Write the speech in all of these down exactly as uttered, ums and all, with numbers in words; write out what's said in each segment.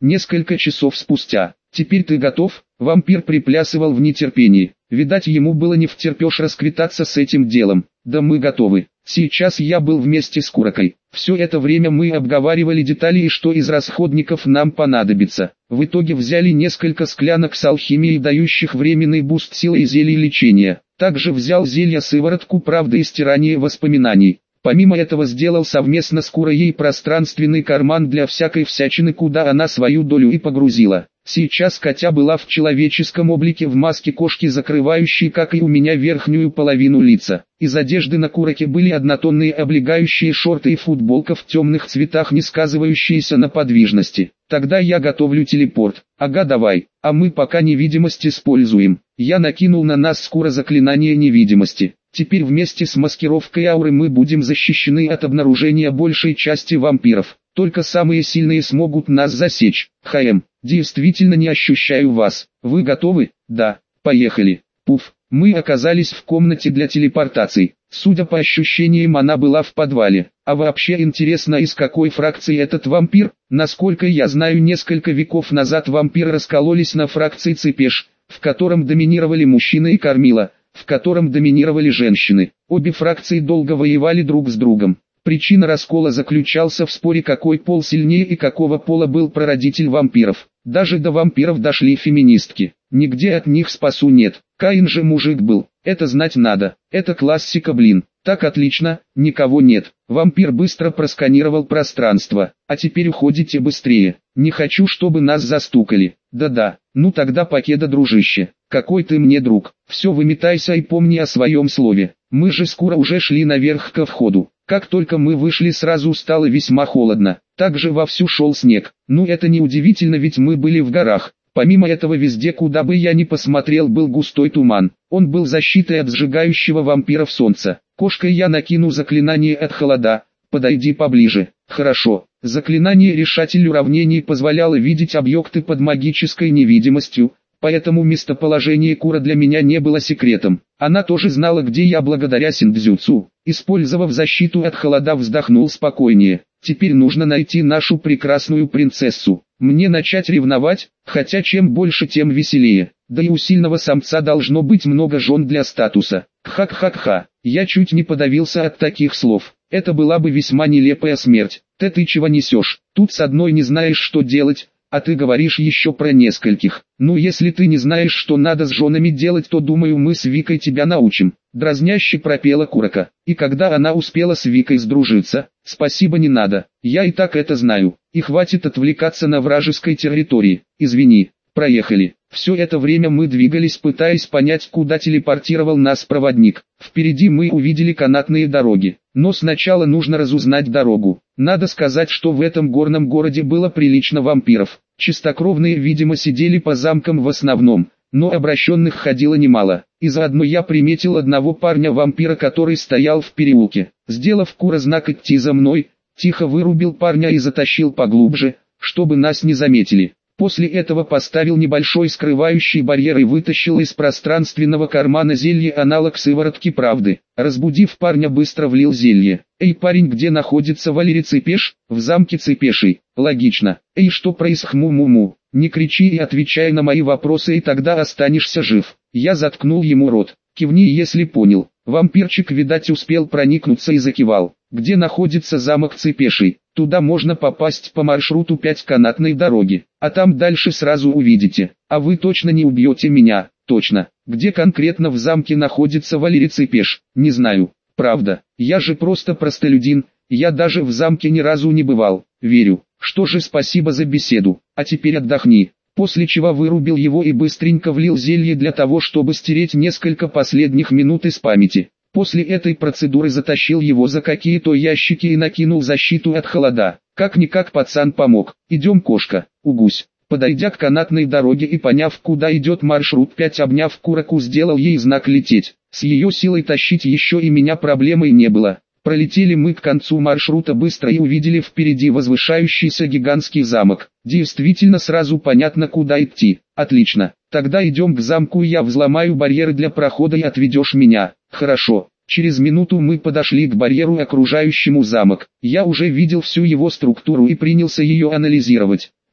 Несколько часов спустя. «Теперь ты готов?» Вампир приплясывал в нетерпении. Видать, ему было не втерпешь расквитаться с этим делом. «Да мы готовы. Сейчас я был вместе с Куракой. Все это время мы обговаривали детали и что из расходников нам понадобится. В итоге взяли несколько склянок с алхимией, дающих временный буст силы и зелий лечения. Также взял зелье-сыворотку правды и стирание воспоминаний. Помимо этого сделал совместно с Курой пространственный карман для всякой всячины, куда она свою долю и погрузила. Сейчас Катя была в человеческом облике в маске кошки, закрывающей, как и у меня, верхнюю половину лица. Из одежды на Кураке были однотонные облегающие шорты и футболка в темных цветах, не сказывающиеся на подвижности. «Тогда я готовлю телепорт». «Ага, давай, а мы пока невидимость используем». Я накинул на нас с Кура заклинание невидимости. Теперь вместе с маскировкой ауры мы будем защищены от обнаружения большей части вампиров. Только самые сильные смогут нас засечь. ХМ, действительно не ощущаю вас. Вы готовы? Да, поехали. Пуф, мы оказались в комнате для телепортаций. Судя по ощущениям, она была в подвале. А вообще интересно, из какой фракции этот вампир? Насколько я знаю, несколько веков назад вампиры раскололись на фракции Цепеш, в котором доминировали мужчины, и Кормила, в котором доминировали женщины. Обе фракции долго воевали друг с другом. Причина раскола заключался в споре, какой пол сильнее и какого пола был прародитель вампиров. Даже до вампиров дошли феминистки. Нигде от них спасу нет. Каин же мужик был. Это знать надо. Это классика, блин. Так, отлично, никого нет. Вампир быстро просканировал пространство. А теперь уходите быстрее. Не хочу, чтобы нас застукали. Да-да, ну тогда покеда, дружище. Какой ты мне друг. Все, выметайся и помни о своем слове. Мы же скоро уже шли наверх ко входу. Как только мы вышли, сразу стало весьма холодно. Также вовсю шел снег. Ну это не удивительно, ведь мы были в горах. Помимо этого, везде, куда бы я ни посмотрел, был густой туман. Он был защитой от сжигающего вампиров солнца. Кошкой я накину заклинание от холода. Подойди поближе. Хорошо. Заклинание решатель уравнений позволяло видеть объекты под магической невидимостью, поэтому местоположение Кура для меня не было секретом. Она тоже знала, где я, благодаря синдзюцу. Использовав защиту от холода, вздохнул спокойнее. Теперь нужно найти нашу прекрасную принцессу. Мне начать ревновать, хотя чем больше, тем веселее. Да и у сильного самца должно быть много жен для статуса. Хак-хак-ха, я чуть не подавился от таких слов. Это была бы весьма нелепая смерть. Ты ты чего несешь? Тут с одной не знаешь, что делать, а ты говоришь еще про нескольких. Ну если ты не знаешь, что надо с женами делать, то думаю, мы с Викой тебя научим. Дразняще пропела Курака. И когда она успела с Викой сдружиться? Спасибо, не надо, я и так это знаю. И хватит отвлекаться на вражеской территории. Извини, проехали. Все это время мы двигались, пытаясь понять, куда телепортировал нас проводник. Впереди мы увидели канатные дороги. Но сначала нужно разузнать дорогу. Надо сказать, что в этом горном городе было прилично вампиров. Чистокровные, видимо, сидели по замкам в основном, но обращенных ходило немало. И заодно я приметил одного парня-вампира, который стоял в переулке. Сделав Кура знак идти за мной, тихо вырубил парня и затащил поглубже, чтобы нас не заметили. После этого поставил небольшой скрывающий барьер и вытащил из пространственного кармана зелье, аналог сыворотки правды. Разбудив парня, быстро влил зелье. «Эй, парень, где находится Валерий Цепеш?» «В замке Цепешей». «Логично. Эй, что происходит? Му-му-му. Не кричи и отвечай на мои вопросы, и тогда останешься жив». Я заткнул ему рот. «Кивни, если понял». Вампирчик, видать, успел проникнуться и закивал. «Где находится замок Цепешей?» «Туда можно попасть по маршруту пять канатной дороги, а там дальше сразу увидите. А вы точно не убьете меня?» «Точно. Где конкретно в замке находится Валерий Цепеш?» «Не знаю. Правда, я же просто простолюдин, я даже в замке ни разу не бывал». «Верю. Что же, спасибо за беседу, а теперь отдохни». После чего вырубил его и быстренько влил зелье для того, чтобы стереть несколько последних минут из памяти. После этой процедуры затащил его за какие-то ящики и накинул защиту от холода. Как-никак пацан помог. «Идем, кошка, угусь». Подойдя к канатной дороге и поняв, куда идет маршрут пять, обняв Кураку, сделал ей знак лететь. С ее силой тащить еще и меня проблемой не было. Пролетели мы к концу маршрута быстро и увидели впереди возвышающийся гигантский замок. Действительно сразу понятно, куда идти. Отлично. Тогда идем к замку, я взломаю барьеры для прохода и отведешь меня. Хорошо. Через минуту мы подошли к барьеру, окружающему замок. Я уже видел всю его структуру и принялся ее анализировать.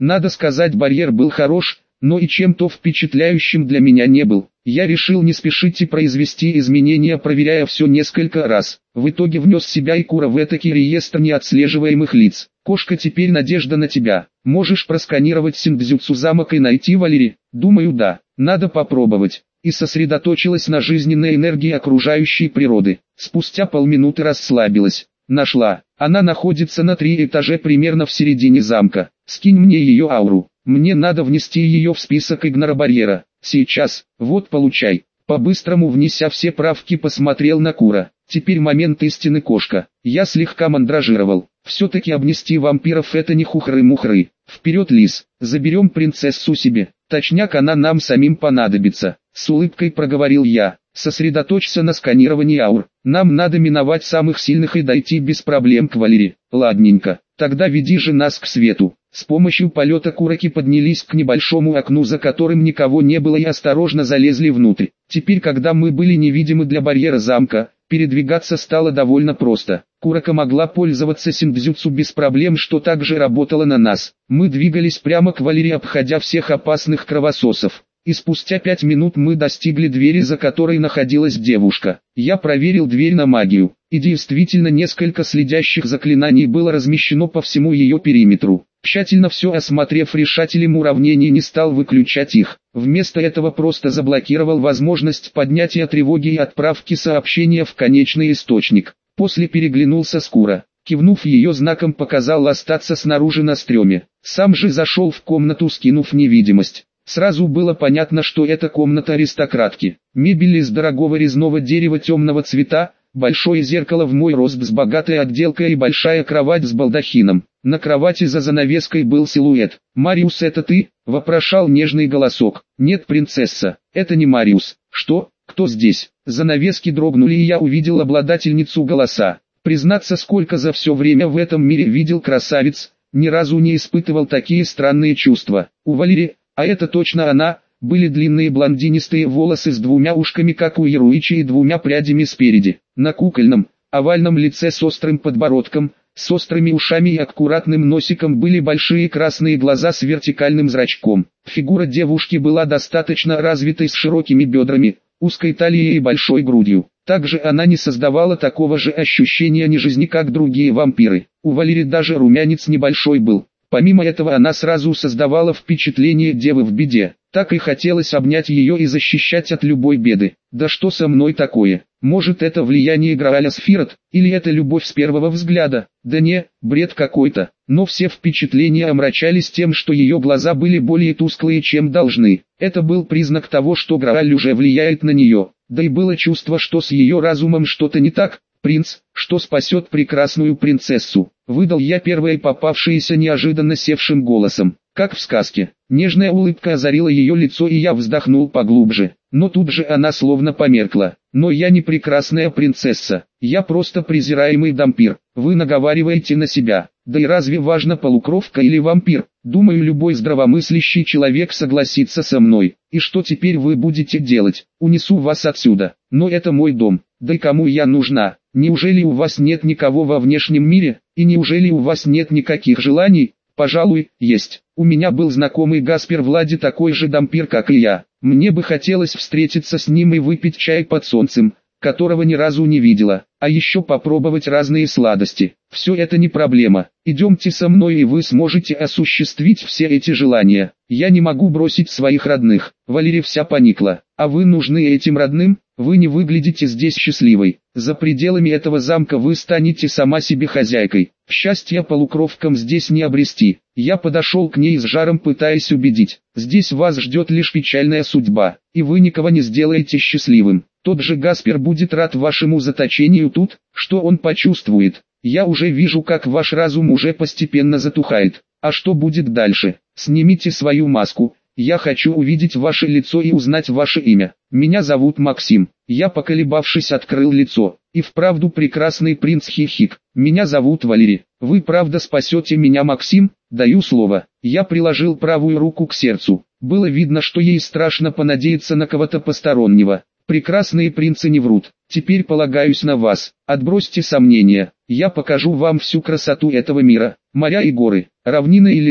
Надо сказать, барьер был хорош, но и чем-то впечатляющим для меня не был. Я решил не спешить и произвести изменения, проверяя все несколько раз. В итоге внес себя и Кура в этакий реестр неотслеживаемых лиц. Кошка, теперь надежда на тебя. Можешь просканировать Синдзюцу замок и найти Валери? Думаю, да. Надо попробовать. И сосредоточилась на жизненной энергии окружающей природы. Спустя полминуты расслабилась. Нашла. Она находится на три этаже примерно в середине замка. Скинь мне ее ауру. Мне надо внести ее в список игноробарьера. Сейчас. Вот, получай. По-быстрому внеся все правки, посмотрел на Кура. Теперь момент истины, кошка. Я слегка мандражировал. Все-таки обнести вампиров — это не хухры-мухры. Вперед, лис. Заберем принцессу себе. Точняк, она нам самим понадобится. С улыбкой проговорил я. Сосредоточься на сканировании аур. Нам надо миновать самых сильных и дойти без проблем к Валери. Ладненько. Тогда веди же нас к свету. С помощью полета кураки поднялись к небольшому окну, за которым никого не было, и осторожно залезли внутрь. Теперь, когда мы были невидимы для барьера замка, передвигаться стало довольно просто. Курака могла пользоваться синдзюцу без проблем, что также работало на нас. Мы двигались прямо к Валери, обходя всех опасных кровососов. И спустя пять минут мы достигли двери, за которой находилась девушка. Я проверил дверь на магию, и действительно несколько следящих заклинаний было размещено по всему ее периметру. Тщательно все осмотрев, решателем уравнений не стал выключать их. Вместо этого просто заблокировал возможность поднятия тревоги и отправки сообщения в конечный источник. После переглянулся с Кура. Кивнув ее знаком, показал остаться снаружи на стреме. Сам же зашел в комнату, скинув невидимость. Сразу было понятно, что это комната аристократки. Мебель из дорогого резного дерева темного цвета, большое зеркало в мой рост с богатой отделкой и большая кровать с балдахином. На кровати за занавеской был силуэт. «Мариус, это ты?» – вопрошал нежный голосок. «Нет, принцесса, это не Мариус». «Что? Кто здесь?» Занавески дрогнули, и я увидел обладательницу голоса. Признаться, сколько за все время в этом мире видел красавиц, ни разу не испытывал такие странные чувства. У Валери, а это точно она, были длинные блондинистые волосы с двумя ушками, как у Яруичи, и двумя прядями спереди. На кукольном, овальном лице с острым подбородком, с острыми ушами и аккуратным носиком были большие красные глаза с вертикальным зрачком. Фигура девушки была достаточно развитой, с широкими бедрами, узкой талией и большой грудью. Также она не создавала такого же ощущения нежизни, как другие вампиры. У Валери даже румянец небольшой был. Помимо этого, она сразу создавала впечатление девы в беде. Так и хотелось обнять ее и защищать от любой беды. Да что со мной такое? Может, это влияние Грааля Сфирот, или это любовь с первого взгляда? Да не, бред какой-то. Но все впечатления омрачались тем, что ее глаза были более тусклые, чем должны. Это был признак того, что Грааль уже влияет на нее. Да и было чувство, что с ее разумом что-то не так. «Принц, что спасет прекрасную принцессу?» — выдал я первое попавшееся неожиданно севшим голосом. Как в сказке. Нежная улыбка озарила ее лицо, и я вздохнул поглубже. Но тут же она словно померкла. «Но я не прекрасная принцесса, я просто презираемый дампир. Вы наговариваете на себя. Да и разве важно, полукровка или вампир? Думаю, любой здравомыслящий человек согласится со мной. И что теперь вы будете делать? Унесу вас отсюда. Но это мой дом. Да и кому я нужна? Неужели у вас нет никого во внешнем мире? И неужели у вас нет никаких желаний?» «Пожалуй, есть. У меня был знакомый Гаспер Влади, такой же дампир, как и я. Мне бы хотелось встретиться с ним и выпить чай под солнцем, которого ни разу не видела, а еще попробовать разные сладости. Все это не проблема. Идемте со мной, и вы сможете осуществить все эти желания. Я не могу бросить своих родных». Валерия вся поникла. «А вы нужны этим родным? Вы не выглядите здесь счастливой. За пределами этого замка вы станете сама себе хозяйкой. Счастья полукровкам здесь не обрести». Я подошел к ней с жаром, пытаясь убедить. «Здесь вас ждет лишь печальная судьба, и вы никого не сделаете счастливым. Тот же Гаспер будет рад вашему заточению тут. Что он почувствует? Я уже вижу, как ваш разум уже постепенно затухает. А что будет дальше? Снимите свою маску. Я хочу увидеть ваше лицо и узнать ваше имя. Меня зовут Максим». Я, поколебавшись, открыл лицо. «И вправду прекрасный принц Хихик. Меня зовут Валерий. Вы правда спасете меня, Максим? Даю слово». Я приложил правую руку к сердцу. Было видно, что ей страшно понадеяться на кого-то постороннего. «Прекрасные принцы не врут. Теперь полагаюсь на вас. Отбросьте сомнения. Я покажу вам всю красоту этого мира. Моря и горы, равнины и леса,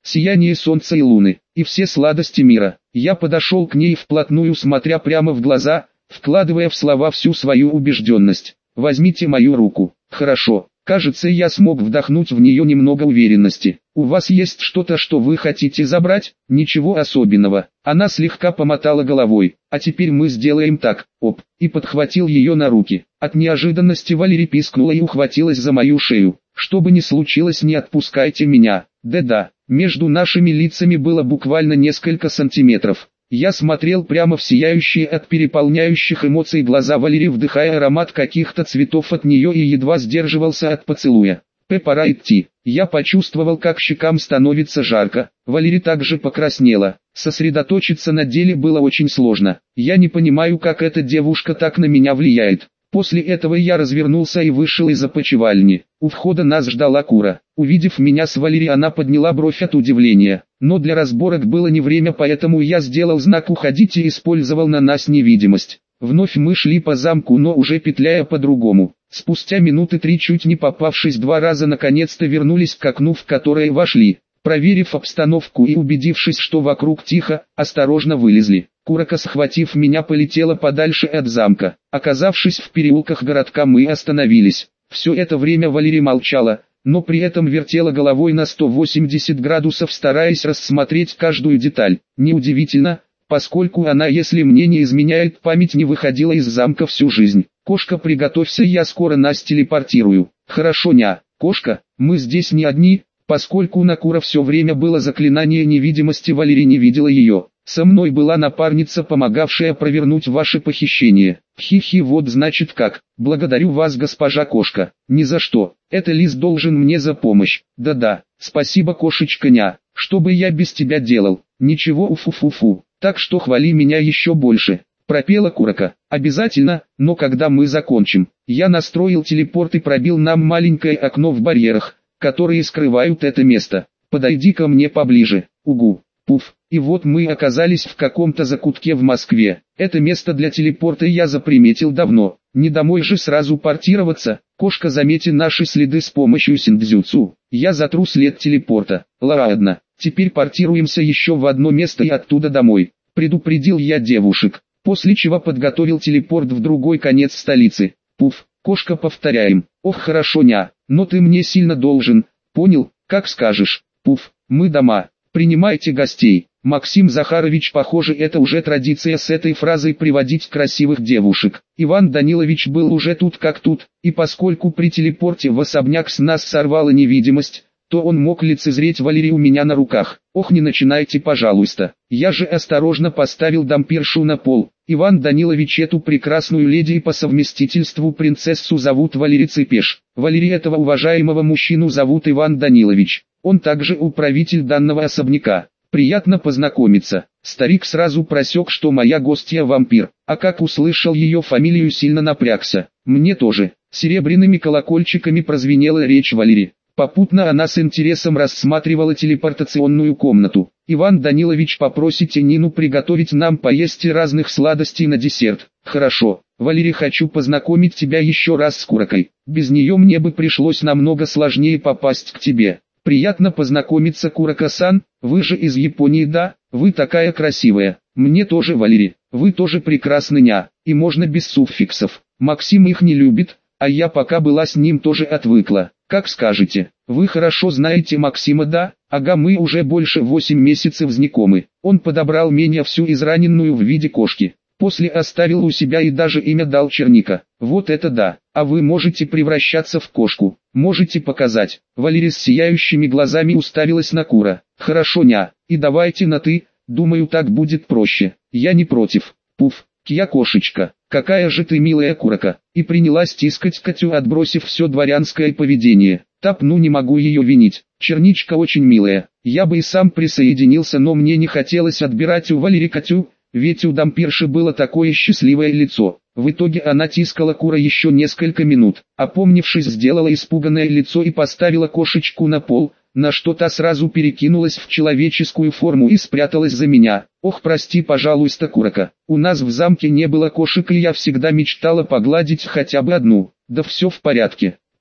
сияние солнца и луны, и все сладости мира. Я подошел к ней вплотную, смотря прямо в глаза, вкладывая в слова всю свою убежденность. «Возьмите мою руку». «Хорошо». Кажется, я смог вдохнуть в нее немного уверенности. «У вас есть что-то, что вы хотите забрать?» «Ничего особенного». Она слегка помотала головой. «А теперь мы сделаем так». Оп. И подхватил ее на руки. От неожиданности Валерия пискнула и ухватилась за мою шею. «Что бы ни случилось, не отпускайте меня». Да-да. Между нашими лицами было буквально несколько сантиметров. Я смотрел прямо в сияющие от переполняющих эмоций глаза Валерии, вдыхая аромат каких-то цветов от нее, и едва сдерживался от поцелуя. «П, пора идти». Я почувствовал, как щекам становится жарко. Валерия также покраснела. Сосредоточиться на деле было очень сложно. Я не понимаю, как эта девушка так на меня влияет. После этого я развернулся и вышел из опочивальни. У входа нас ждала Кура. Увидев меня с Валерией, она подняла бровь от удивления. Но для разборок было не время, поэтому я сделал знак «Уходить» и использовал на нас невидимость. Вновь мы шли по замку, но уже петляя по-другому. Спустя минуты три, чуть не попавшись два раза, наконец-то вернулись к окну, в которое вошли. Проверив обстановку и убедившись, что вокруг тихо, осторожно вылезли. Курака, схватив меня, полетела подальше от замка. Оказавшись в переулках городка, мы остановились. Все это время Валерия молчала, но при этом вертела головой на сто восемьдесят градусов, стараясь рассмотреть каждую деталь. Неудивительно, поскольку она, если мне не изменяет память, не выходила из замка всю жизнь. «Кошка, приготовься, я скоро нас телепортирую». «Хорошо, ня, кошка, мы здесь не одни». Поскольку на Кура все время было заклинание невидимости, Валерия не видела ее. «Со мной была напарница, помогавшая провернуть ваше похищение». «Хи-хи, вот значит как. Благодарю вас, госпожа кошка». «Ни за что. Это Лис должен мне за помощь». «Да-да, спасибо, кошечка-ня. Что бы я без тебя делал?» «Ничего, уфу-фу-фу. Так что хвали меня еще больше», — пропела Курака. «Обязательно, но когда мы закончим». Я настроил телепорт и пробил нам маленькое окно в барьерах, которые скрывают это место. «Подойди ко мне поближе». «Угу». Пуф. И вот мы оказались в каком-то закутке в Москве. Это место для телепорта я заприметил давно. Не домой же сразу портироваться. Кошка, замети наши следы с помощью синдзюцу. Я затру след телепорта. Ладно, теперь портируемся еще в одно место и оттуда домой. Предупредил я девушек. После чего подготовил телепорт в другой конец столицы. Пуф. Кошка, повторяем. Ох, хорошо, ня. Но ты мне сильно должен. Понял? Как скажешь. Пуф. Мы дома. Принимайте гостей. Максим Захарович, похоже, это уже традиция с этой фразой приводить красивых девушек. Иван Данилович был уже тут как тут, и поскольку при телепорте в особняк с нас сорвала невидимость, то он мог лицезреть Валерию у меня на руках. Ох, не начинайте, пожалуйста. Я же осторожно поставил дампиршу на пол. Иван Данилович, эту прекрасную леди и по совместительству принцессу зовут Валерия Цепеш. Валерия, этого уважаемого мужчину зовут Иван Данилович. Он также управитель данного особняка. Приятно познакомиться. Старик сразу просек, что моя гостья вампир, а как услышал ее фамилию, сильно напрягся. Мне тоже. Серебряными колокольчиками прозвенела речь Валерии. Попутно она с интересом рассматривала телепортационную комнату. «Иван Данилович, попросите Нину приготовить нам поесть и разных сладостей на десерт». «Хорошо. Валерия, хочу познакомить тебя еще раз с Куракой. Без нее мне бы пришлось намного сложнее попасть к тебе». «Приятно познакомиться, Курака-сан, вы же из Японии, да? Вы такая красивая». «Мне тоже, Валерия, вы тоже прекрасны, ня, и можно без суффиксов. Максим их не любит, а я пока была с ним тоже отвыкла». «Как скажете. Вы хорошо знаете Максима, да? Ага, мы уже больше восемь месяцев знакомы. Он подобрал меня всю израненную в виде кошки. После оставил у себя и даже имя дал Черника. Вот это да. А вы можете превращаться в кошку. Можете показать». Валерия с сияющими глазами уставилась на Кура. «Хорошо, ня. И давайте на «ты», думаю, так будет проще». «Я не против». «Пуф, кья кошечка, какая же ты милая Курака». И принялась тискать Катю, отбросив все дворянское поведение. «Тап, ну не могу ее винить. Черничка очень милая. Я бы и сам присоединился, но мне не хотелось отбирать у Валерии Катю, ведь у дампирши было такое счастливое лицо». В итоге она тискала Кура еще несколько минут. Опомнившись, сделала испуганное лицо и поставила кошечку на пол, на что та сразу перекинулась в человеческую форму и спряталась за меня. «Ох, прости, пожалуйста, Курака. У нас в замке не было кошек, и я всегда мечтала погладить хотя бы одну». «Да все в порядке.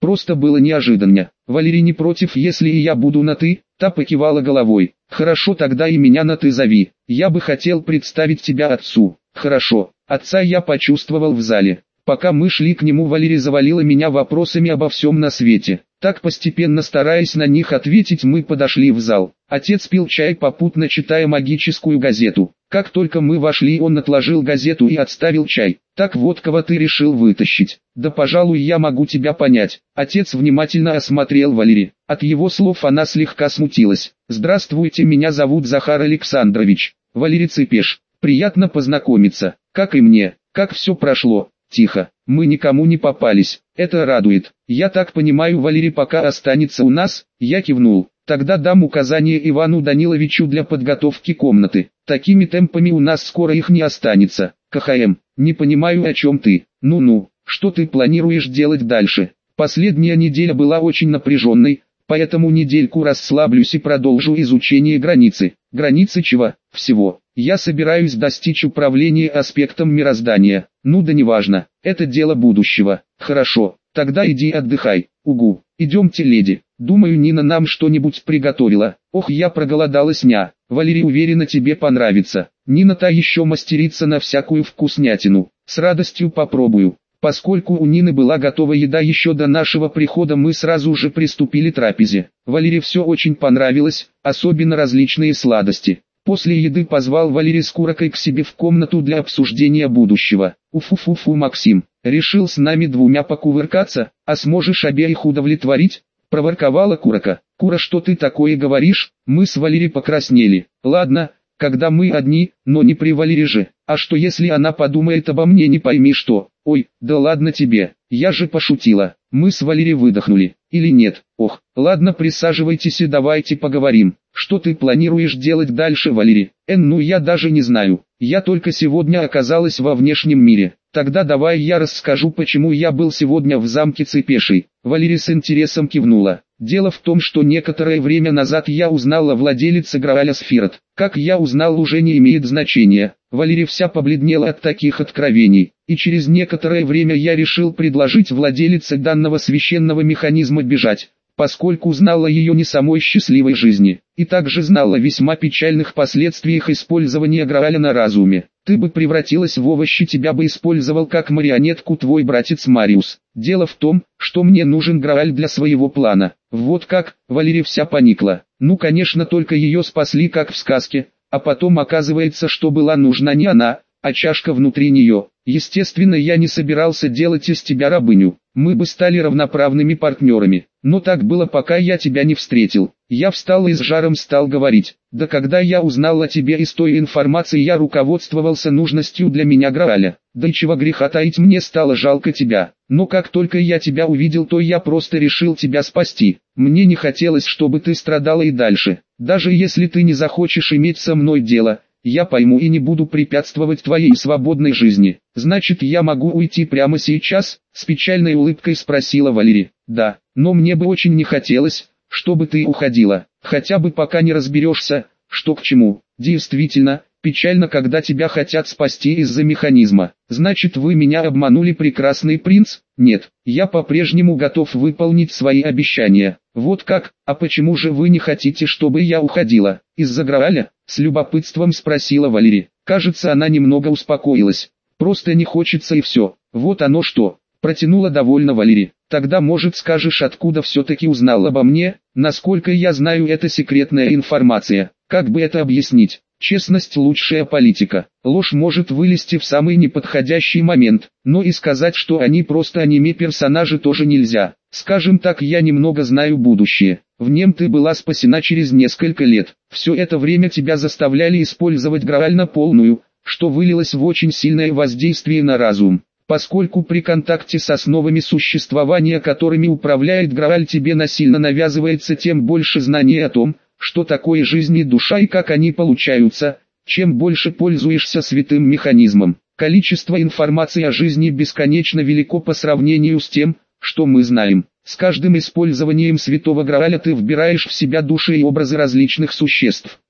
Просто было неожиданно. Валерий не против, если и я буду на «ты», та покивала головой. Хорошо, тогда и меня на «ты» зови. Я бы хотел представить тебя отцу. Хорошо. Отца я почувствовал в зале. Пока мы шли к нему, Валерий завалила меня вопросами обо всем на свете. Так, постепенно стараясь на них ответить, мы подошли в зал. Отец пил чай, попутно читая магическую газету. Как только мы вошли, он отложил газету и отставил чай. Так вот, кого ты решил вытащить. Да, пожалуй, я могу тебя понять. Отец внимательно осмотрел Валерий. От его слов она слегка смутилась. Здравствуйте, меня зовут Захар Александрович. Валерий Цепеш. Приятно познакомиться. Как и мне. Как все прошло? Тихо. Мы никому не попались. Это радует. Я так понимаю, Валерий пока останется у нас? Я кивнул. Тогда дам указание Ивану Даниловичу для подготовки комнаты. Такими темпами у нас скоро их не останется. КХМ. Не понимаю, о чем ты. Ну-ну. Что ты планируешь делать дальше? Последняя неделя была очень напряженной, поэтому недельку расслаблюсь и продолжу изучение границы. Границы чего? Всего. Я собираюсь достичь управления аспектом мироздания. Ну да неважно, это дело будущего. Хорошо, тогда иди отдыхай. Угу. Идемте, леди. Думаю, Нина нам что-нибудь приготовила. Ох, я проголодалась, ня. Валерий, уверена, тебе понравится. Нина та еще мастерица на всякую вкуснятину. С радостью попробую. Поскольку у Нины была готова еда еще до нашего прихода, мы сразу же приступили к трапезе. Валерии все очень понравилось, особенно различные сладости. После еды позвал Валерий с Куракой к себе в комнату для обсуждения будущего. Уфу-фу-фу, Максим, решил с нами двумя покувыркаться, а сможешь обеих удовлетворить? Проворковала Курака. Кура, что ты такое говоришь? Мы с Валерий покраснели. Ладно, когда мы одни, но не при Валерии же. А что если она подумает обо мне, не пойми что? Ой, да ладно тебе, я же пошутила. Мы с Валерий выдохнули. Или нет? Ох, ладно, присаживайтесь и давайте поговорим. Что ты планируешь делать дальше, Валерий? Эн, ну я даже не знаю. Я только сегодня оказалась во внешнем мире. Тогда давай я расскажу, почему я был сегодня в замке Цепешей. Валерий с интересом кивнула. Дело в том, что некоторое время назад я узнал о владелице Грааля Сфирот. Как я узнал, уже не имеет значения. Валерия вся побледнела от таких откровений. И через некоторое время я решил предложить владелице данного священного механизма бежать, поскольку знала ее не самой счастливой жизни, и также знала о весьма печальных последствиях использования Грааля на разуме. Ты бы превратилась в овощи, тебя бы использовал как марионетку твой братец Мариус. Дело в том, что мне нужен Грааль для своего плана. Вот как, Валерия вся поникла. Ну конечно, только ее спасли как в сказке, а потом оказывается, что была нужна не она, а чашка внутри нее. Естественно, я не собирался делать из тебя рабыню. Мы бы стали равноправными партнерами. Но так было, пока я тебя не встретил. Я встал и с жаром стал говорить. Да когда я узнал о тебе из той информации, я руководствовался нужностью для меня Грааля. Да и чего греха таить, мне стало жалко тебя. Но как только я тебя увидел, то я просто решил тебя спасти. Мне не хотелось, чтобы ты страдала и дальше. Даже если ты не захочешь иметь со мной дело, я пойму и не буду препятствовать твоей свободной жизни. Значит, я могу уйти прямо сейчас? С печальной улыбкой спросила Валерия. Да, но мне бы очень не хотелось, чтобы ты уходила. Хотя бы пока не разберешься, что к чему. Действительно, печально, когда тебя хотят спасти из-за механизма. Значит, вы меня обманули, прекрасный принц? Нет, я по-прежнему готов выполнить свои обещания. Вот как? А почему же вы не хотите, чтобы я уходила? Из-за Грааля? С любопытством спросила Валерия. Кажется, она немного успокоилась. Просто не хочется и все. Вот оно что. Протянула довольно Валерия. Тогда, может, скажешь, откуда все-таки узнал обо мне? Насколько я знаю, это секретная информация. Как бы это объяснить? Честность – лучшая политика. Ложь может вылезти в самый неподходящий момент, но и сказать, что они просто аниме-персонажи, тоже нельзя. Скажем так, я немного знаю будущее. В нем ты была спасена через несколько лет. Все это время тебя заставляли использовать Грааль на полную, что вылилось в очень сильное воздействие на разум. Поскольку при контакте с основами существования, которыми управляет Грааль, тебе насильно навязывается, тем больше знаний о том, что такое жизнь и душа и как они получаются, чем больше пользуешься святым механизмом. Количество информации о жизни бесконечно велико по сравнению с тем, что мы знаем. С каждым использованием святого Грааля ты вбираешь в себя души и образы различных существ.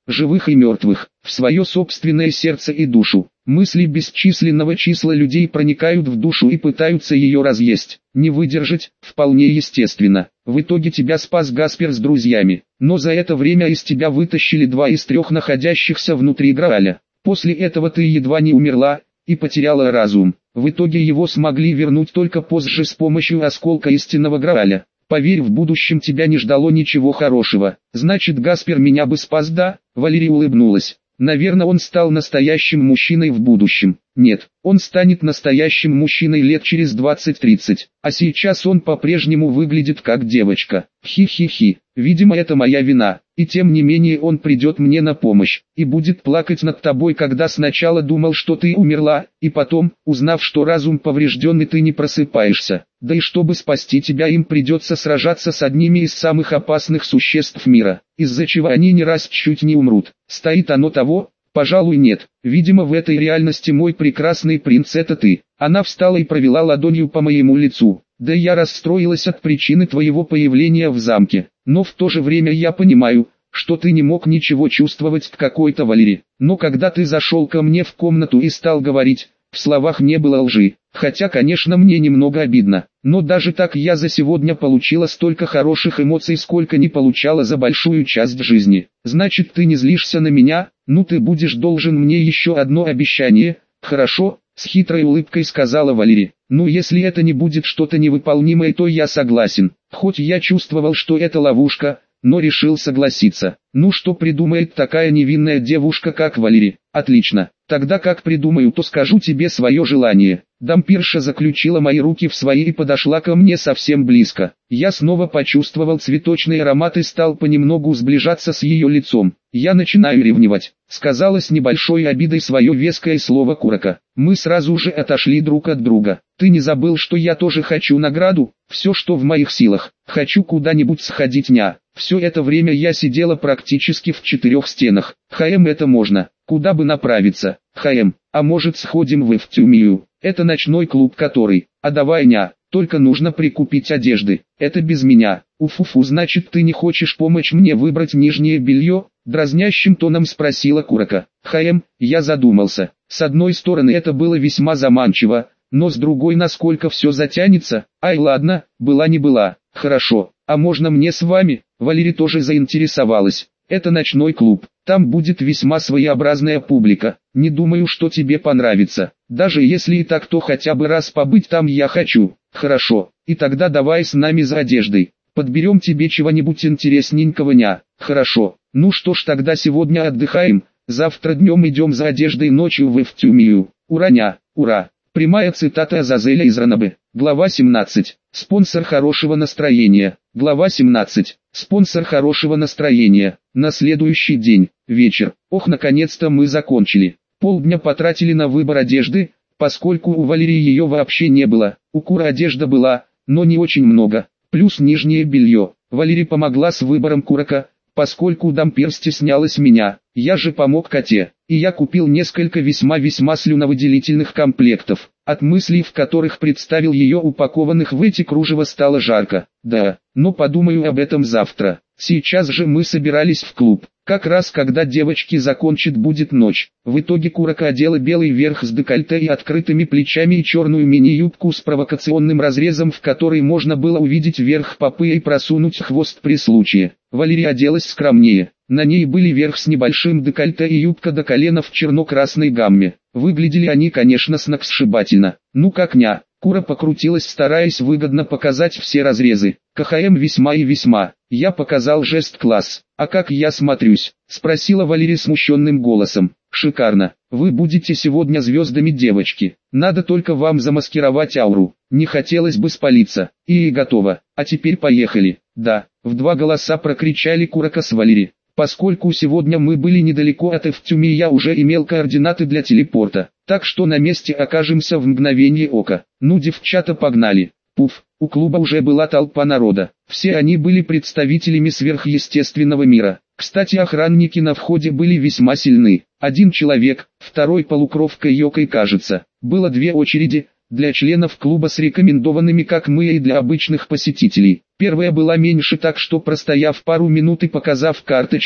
живых и мертвых, в свое собственное сердце и душу. Мысли бесчисленного числа людей проникают в душу и пытаются ее разъесть. Не выдержать, вполне естественно. В итоге тебя спас Гаспер с друзьями, но за это время из тебя вытащили два из трех находящихся внутри Грааля. После этого ты едва не умерла и потеряла разум. В итоге его смогли вернуть только позже с помощью осколка истинного Грааля. Поверь, в будущем тебя не ждало ничего хорошего. Значит, Гаспер меня бы спас, да? Валерия улыбнулась. Наверное, он стал настоящим мужчиной в будущем. Нет, он станет настоящим мужчиной лет через двадцать-тридцать. А сейчас он по-прежнему выглядит как девочка. Хи-хи-хи. Видимо, это моя вина. И тем не менее он придет мне на помощь. И будет плакать над тобой, когда сначала думал, что ты умерла, и потом, узнав, что разум поврежден и ты не просыпаешься. Да и чтобы спасти тебя, им придется сражаться с одними из самых опасных существ мира, из-за чего они не раз чуть не умрут. Стоит оно того? Пожалуй, нет. Видимо, в этой реальности мой прекрасный принц — это ты. Она встала и провела ладонью по моему лицу. Да, я расстроилась от причины твоего появления в замке. Но в то же время я понимаю, что ты не мог ничего чувствовать к какой-то Валерии. Но когда ты зашел ко мне в комнату и стал говорить, в словах не было лжи. Хотя, конечно, мне немного обидно. Но даже так я за сегодня получила столько хороших эмоций, сколько не получала за большую часть жизни. Значит, ты не злишься на меня? Ну, ты будешь должен мне еще одно обещание. Хорошо? С хитрой улыбкой сказала Валерия. Ну, если это не будет что-то невыполнимое, то я согласен. Хоть я чувствовал, что это ловушка, но решил согласиться. Ну, что придумает такая невинная девушка, как Валерия? Отлично. Тогда как придумаю, то скажу тебе свое желание. Дампирша заключила мои руки в свои и подошла ко мне совсем близко. Я снова почувствовал цветочный аромат и стал понемногу сближаться с ее лицом. Я начинаю ревновать. Сказала с небольшой обидой свое веское слово Куроко. Мы сразу же отошли друг от друга. Ты не забыл, что я тоже хочу награду? Все, что в моих силах. Хочу куда-нибудь сходить, ня. Все это время я сидела практически в четырех стенах. ХМ, это можно. Куда бы направиться? ХМ, а может сходим в Эфтюмию? Это ночной клуб, который... А давай, ня, только нужно прикупить одежды. Это без меня. Уфуфу, значит, ты не хочешь помочь мне выбрать нижнее белье? Дразнящим тоном спросила Куроко. ХМ, я задумался. С одной стороны это было весьма заманчиво, но с другой, насколько все затянется? Ай, ладно, была не была. Хорошо, а можно мне с вами? Валерия тоже заинтересовалась. Это ночной клуб, там будет весьма своеобразная публика. Не думаю, что тебе понравится. Даже если и так, то хотя бы раз побыть там я хочу. Хорошо, и тогда давай с нами за одеждой. Подберем тебе чего-нибудь интересненького, ня. Хорошо, ну что ж, тогда сегодня отдыхаем, завтра днем идем за одеждой, ночью в Эфтюмию. Ура, ня, ура. Прямая цитата Азазеля из Ранобе. Глава семнадцать. Спонсор хорошего настроения. Глава семнадцать. Спонсор хорошего настроения. На следующий день, вечер. Ох, наконец-то мы закончили. Полдня потратили на выбор одежды, поскольку у Валерии ее вообще не было. У Куры одежда была, но не очень много. Плюс нижнее белье. Валерия помогла с выбором Куроко, поскольку Дампир стеснялась меня. Я же помог коте, и я купил несколько весьма-весьма слюновыделительных комплектов. От мыслей, в которых представил ее упакованных в эти кружева, стало жарко. Да, но подумаю об этом завтра. Сейчас же мы собирались в клуб. Как раз когда девочки закончат, будет ночь. В итоге Куроко одела белый верх с декольте и открытыми плечами и черную мини-юбку с провокационным разрезом, в которой можно было увидеть верх попы и просунуть хвост при случае. Валерия оделась скромнее. На ней были верх с небольшим декольте и юбка до колена в черно-красной гамме. Выглядели они, конечно, сногсшибательно. Ну как, ня. Кура покрутилась, стараясь выгодно показать все разрезы. КХМ весьма и весьма. Я показал жест класс. А как я смотрюсь? Спросила Валерия смущенным голосом. Шикарно. Вы будете сегодня звездами, девочки. Надо только вам замаскировать ауру. Не хотелось бы спалиться. И, и готово. А теперь поехали. Да. В два голоса прокричали Куроко с Валерией. Поскольку сегодня мы были недалеко от Эфтюми, я уже имел координаты для телепорта, так что на месте окажемся в мгновение ока. Ну, девчата, погнали. Пуф, у клуба уже была толпа народа. Все они были представителями сверхъестественного мира. Кстати, охранники на входе были весьма сильны. Один человек, второй полукровка Йокой, кажется. Было две очереди, для членов клуба с рекомендованными, как мы, и для обычных посетителей. Первая была меньше, так что, простояв пару минут и показав карточку,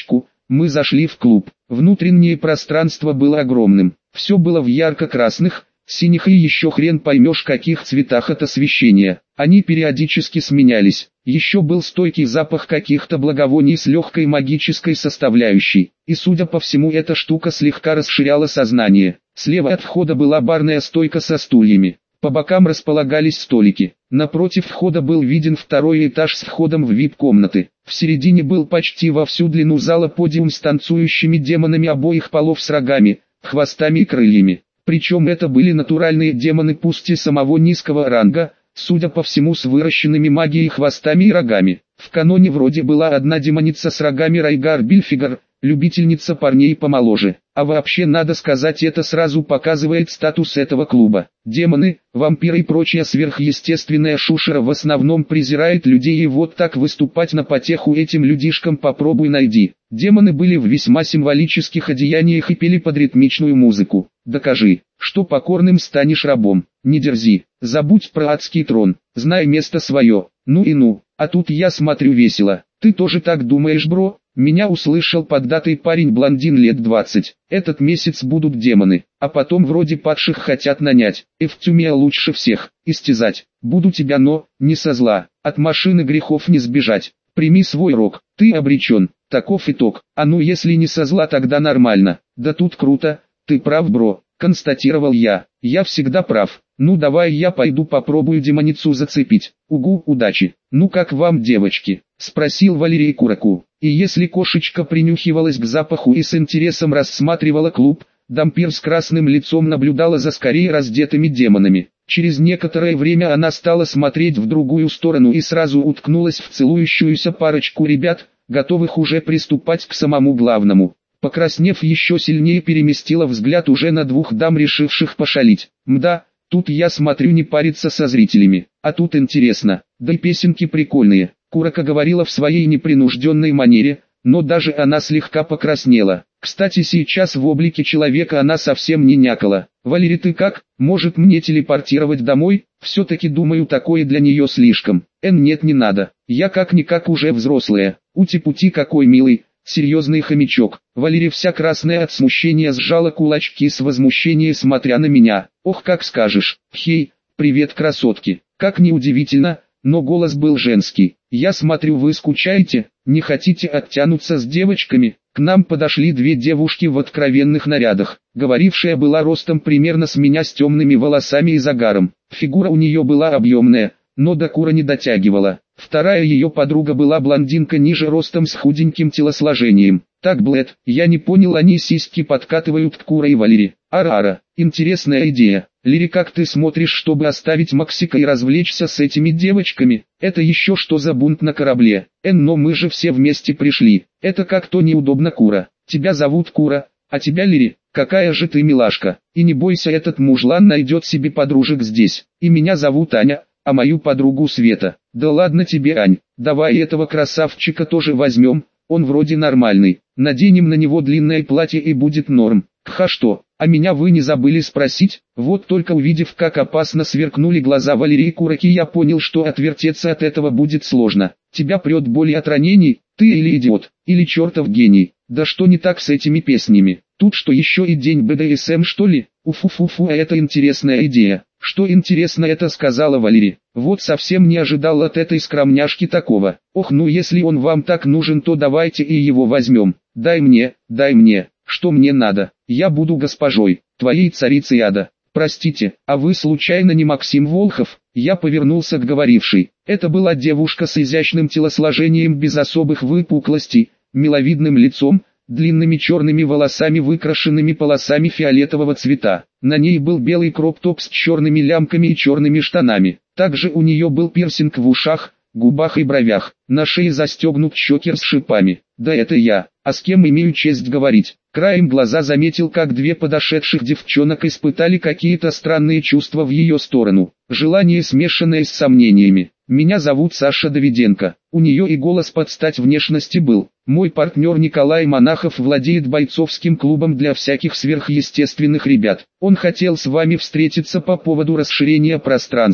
Мы зашли в клуб. Внутреннее пространство было огромным. Все было в ярко-красных, синих и еще хрен поймешь каких цветах от освещения. Они периодически сменялись. Еще был стойкий запах каких-то благовоний с легкой магической составляющей. И судя по всему эта штука слегка расширяла сознание. Слева от входа была барная стойка со стульями. По бокам располагались столики. Напротив входа был виден второй этаж с входом в вип-комнаты. В середине был почти во всю длину зала подиум с танцующими демонами обоих полов с рогами, хвостами и крыльями. Причем это были натуральные демоны пусть и самого низкого ранга, судя по всему с выращенными магией хвостами и рогами. В каноне вроде была одна демоница с рогами Райгар Бильфигар, любительница парней помоложе. А вообще надо сказать, это сразу показывает статус этого клуба. Демоны, вампиры и прочая сверхъестественная шушера в основном презирает людей, и вот так выступать на потеху этим людишкам попробуй найди. Демоны были в весьма символических одеяниях и пели под ритмичную музыку. Докажи, что покорным станешь рабом. Не дерзи, забудь про адский трон, знай место свое. Ну и ну, а тут я смотрю весело. Ты тоже так думаешь, бро? Меня услышал поддатый парень-блондин лет двадцать. Этот месяц будут демоны, а потом вроде падших хотят нанять. Эфтюмия лучше всех, истязать. Буду тебя, но, не со зла, от машины грехов не сбежать. Прими свой рок, ты обречен, таков итог. А ну если не со зла, тогда нормально. Да тут круто, ты прав, бро, констатировал я. Я всегда прав. Ну давай я пойду попробую демоницу зацепить. Угу, удачи. Ну как вам, девочки? Спросил Валерий Кураку. И если кошечка принюхивалась к запаху и с интересом рассматривала клуб, дампир с красным лицом наблюдала за скорее раздетыми демонами. Через некоторое время она стала смотреть в другую сторону и сразу уткнулась в целующуюся парочку ребят, готовых уже приступать к самому главному. Покраснев еще сильнее, переместила взгляд уже на двух дам, решивших пошалить. Мда, тут я смотрю не париться со зрителями, а тут интересно, да и песенки прикольные. Курака говорила в своей непринужденной манере, но даже она слегка покраснела. Кстати, сейчас в облике человека она совсем не някала. «Валерий, ты как? Может мне телепортировать домой? Все-таки думаю, такое для нее слишком». «Эн, нет, не надо. Я как-никак уже взрослая. Ути-пути, какой милый, серьезный хомячок». Валерия вся красная от смущения сжала кулачки с возмущением, смотря на меня. «Ох, как скажешь. Хей, привет, красотки». Как неудивительно, но голос был женский. «Я смотрю, вы скучаете, не хотите оттянуться с девочками?» К нам подошли две девушки в откровенных нарядах. Говорившая была ростом примерно с меня, с темными волосами и загаром. Фигура у нее была объемная, но до Кура не дотягивала. Вторая ее подруга была блондинка ниже ростом с худеньким телосложением. Так, Блэд, я не понял, они сиськи подкатывают к Кура и Валере. Ара-ара, интересная идея. Лири, как ты смотришь, чтобы оставить Максика и развлечься с этими девочками? Это еще что за бунт на корабле? Эн, но мы же все вместе пришли. Это как-то неудобно, Кура. Тебя зовут Кура, а тебя Лири. Какая же ты милашка. И не бойся, этот мужлан найдет себе подружек здесь. И меня зовут Аня, а мою подругу Света. Да ладно тебе, Ань, давай этого красавчика тоже возьмем, он вроде нормальный. Наденем на него длинное платье и будет норм. Ха, что? А меня вы не забыли спросить? Вот только увидев, как опасно сверкнули глаза Валерии Кураки, я понял, что отвертеться от этого будет сложно. Тебя прет боль от ранений? Ты или идиот, или чертов гений. Да что не так с этими песнями? Тут что, еще и день бэ дэ эс эм, что ли? Уфу-фу-фу, а это интересная идея. Что интересно, это сказала Валерия. Вот совсем не ожидал от этой скромняшки такого. Ох, ну если он вам так нужен, то давайте и его возьмем. Дай мне, дай мне. Что мне надо? Я буду госпожой, твоей царицей ада. Простите, а вы случайно не Максим Волхов? Я повернулся к говорившей. Это была девушка с изящным телосложением без особых выпуклостей, миловидным лицом, длинными черными волосами, выкрашенными полосами фиолетового цвета. На ней был белый кроп-топ с черными лямками и черными штанами. Также у нее был пирсинг в ушах, губах и бровях. На шее застегнут чокер с шипами. Да это я. А с кем имею честь говорить? Краем глаза заметил, как две подошедших девчонок испытали какие-то странные чувства в ее сторону. Желание, смешанное с сомнениями. Меня зовут Саша Давиденко. У нее и голос под стать внешности был. Мой партнер Николай Монахов владеет бойцовским клубом для всяких сверхъестественных ребят. Он хотел с вами встретиться по поводу расширения пространства.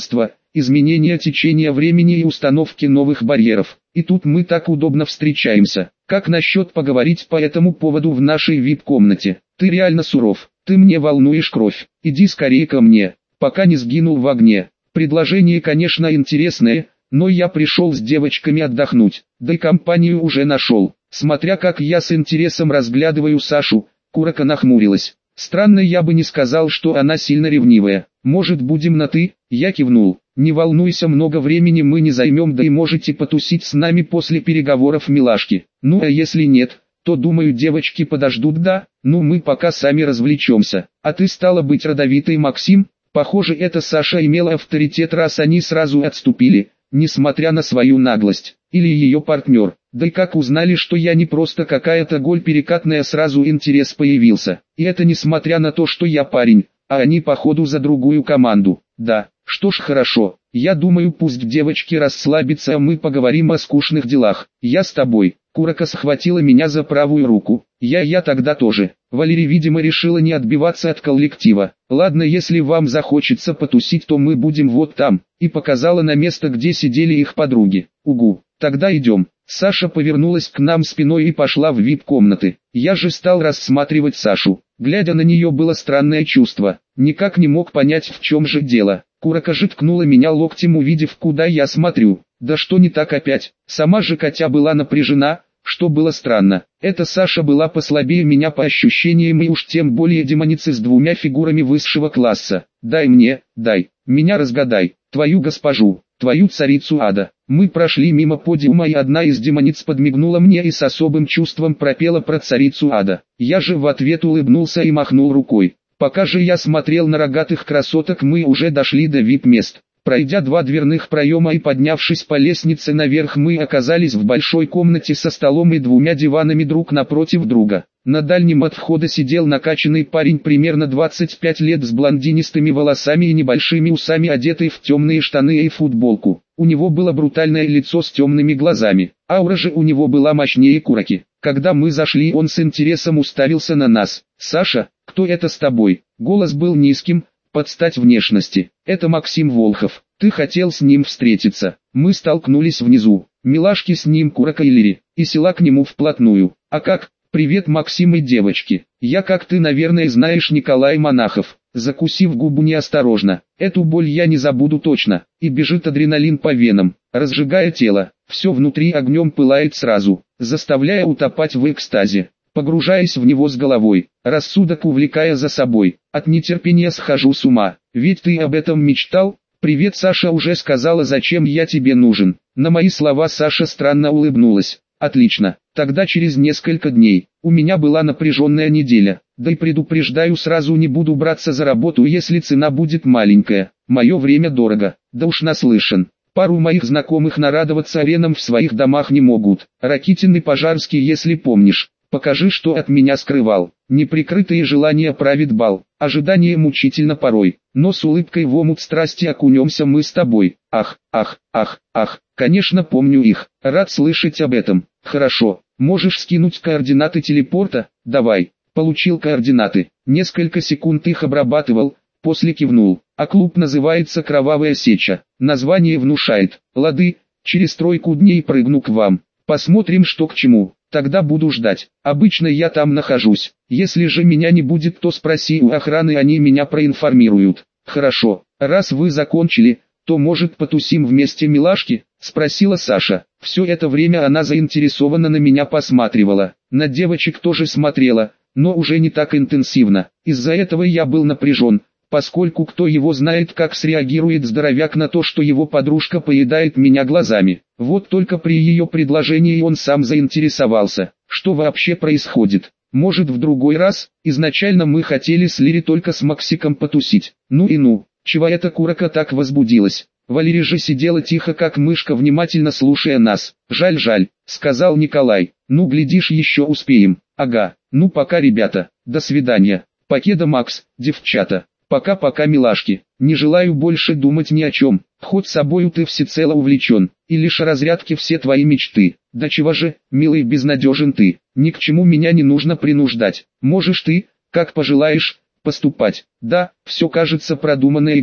изменение течения времени и установки новых барьеров. И тут мы так удобно встречаемся. Как насчет поговорить по этому поводу в нашей вип-комнате? Ты реально суров, ты мне волнуешь кровь. Иди скорее ко мне, пока не сгинул в огне. Предложение, конечно, интересное, но я пришел с девочками отдохнуть, да и компанию уже нашел. Смотря как я с интересом разглядываю Сашу, Куроко нахмурилась. Странно, я бы не сказал, что она сильно ревнивая. Может, будем на «ты»? Я кивнул. Не волнуйся, много времени мы не займем, да и можете потусить с нами после переговоров, милашки. Ну а если нет, то думаю, девочки подождут, да? Ну мы пока сами развлечемся. А ты, стала быть, родовитый, Максим? Похоже, это Саша имела авторитет, раз они сразу отступили, несмотря на свою наглость. Или ее партнер. Да и как узнали, что я не просто какая-то голь перекатная, сразу интерес появился. И это несмотря на то, что я парень, а они походу за другую команду. Да, что ж, хорошо. Я думаю, пусть девочки расслабятся, а мы поговорим о скучных делах. Я с тобой. Куроко схватила меня за правую руку. Я я тогда тоже. Валерия, видимо, решила не отбиваться от коллектива. Ладно, если вам захочется потусить, то мы будем вот там. И показала на место, где сидели их подруги. Угу, тогда идем. Саша повернулась к нам спиной и пошла в вип-комнаты. Я же стал рассматривать Сашу. Глядя на нее, было странное чувство. Никак не мог понять, в чем же дело. Куроко же ткнула меня локтем, увидев, куда я смотрю. Да что не так опять? Сама же Катя была напряжена, что было странно. Эта Саша была послабее меня по ощущениям и уж тем более демоницы с двумя фигурами высшего класса. Дай мне, дай, меня разгадай, твою госпожу, твою царицу ада. Мы прошли мимо подиума, и одна из демониц подмигнула мне и с особым чувством пропела про царицу ада. Я же в ответ улыбнулся и махнул рукой. Пока же я смотрел на рогатых красоток, мы уже дошли до вип-мест. Пройдя два дверных проема и поднявшись по лестнице наверх, мы оказались в большой комнате со столом и двумя диванами друг напротив друга. На дальнем от входа сидел накачанный парень примерно двадцати пяти лет с блондинистыми волосами и небольшими усами, одетый в темные штаны и футболку. У него было брутальное лицо с темными глазами, аура же у него была мощнее Куроки. Когда мы зашли, он с интересом уставился на нас. «Саша, кто это с тобой?» Голос был низким, под стать внешности. «Это Максим Волхов. Ты хотел с ним встретиться. Мы столкнулись внизу. Милашки с ним Куроко и Лири, и села к нему вплотную. А как? Привет, Максим и девочки. Я, как ты, наверное, знаешь, Николай Монахов». Закусив губу неосторожно. Эту боль я не забуду точно. И бежит адреналин по венам, разжигая тело. Все внутри огнем пылает сразу, заставляя утопать в экстазе. Погружаясь в него с головой, рассудок увлекая за собой. От нетерпения схожу с ума. Ведь ты об этом мечтал? Привет, Саша уже сказала, зачем я тебе нужен. На мои слова Саша странно улыбнулась. Отлично, тогда через несколько дней. У меня была напряженная неделя. Да и предупреждаю сразу, не буду браться за работу, если цена будет маленькая. Мое время дорого. Да уж наслышан. Пару моих знакомых нарадоваться аренам в своих домах не могут. Ракитин и Пожарский, если помнишь. Покажи, что от меня скрывал. Неприкрытые желания правит бал. Ожидание мучительно порой. Но с улыбкой в омут страсти окунемся мы с тобой. Ах, ах, ах, ах. Конечно, помню их. Рад слышать об этом. Хорошо. Можешь скинуть координаты телепорта? Давай. Получил координаты. Несколько секунд их обрабатывал, после кивнул. А клуб называется «Кровавая сеча». Название внушает. Лады, через тройку дней прыгну к вам. Посмотрим, что к чему. Тогда буду ждать. Обычно я там нахожусь. Если же меня не будет, то спроси у охраны, они меня проинформируют. Хорошо. Раз вы закончили, то может потусим вместе, милашки? Спросила Саша. Все это время она заинтересованно на меня посматривала. На девочек тоже смотрела, но уже не так интенсивно. Из-за этого я был напряжен, поскольку кто его знает, как среагирует здоровяк на то, что его подружка поедает меня глазами. Вот только при ее предложении он сам заинтересовался. Что вообще происходит? Может, в другой раз? Изначально мы хотели с Лири только с Максиком потусить. Ну и ну, чего это Куроко так возбудилась? Валерия же сидела тихо, как мышка, внимательно слушая нас. «Жаль, жаль», — сказал Николай. «Ну, глядишь, еще успеем». «Ага, ну пока, ребята, до свидания. Покеда, Макс, девчата. Пока-пока, милашки. Не желаю больше думать ни о чем. Хоть собою ты всецело увлечен, и лишь о разрядке все твои мечты. Да чего же, милый, безнадежен ты. Ни к чему меня не нужно принуждать. Можешь ты, как пожелаешь, поступать. Да, все кажется продуманной игрой.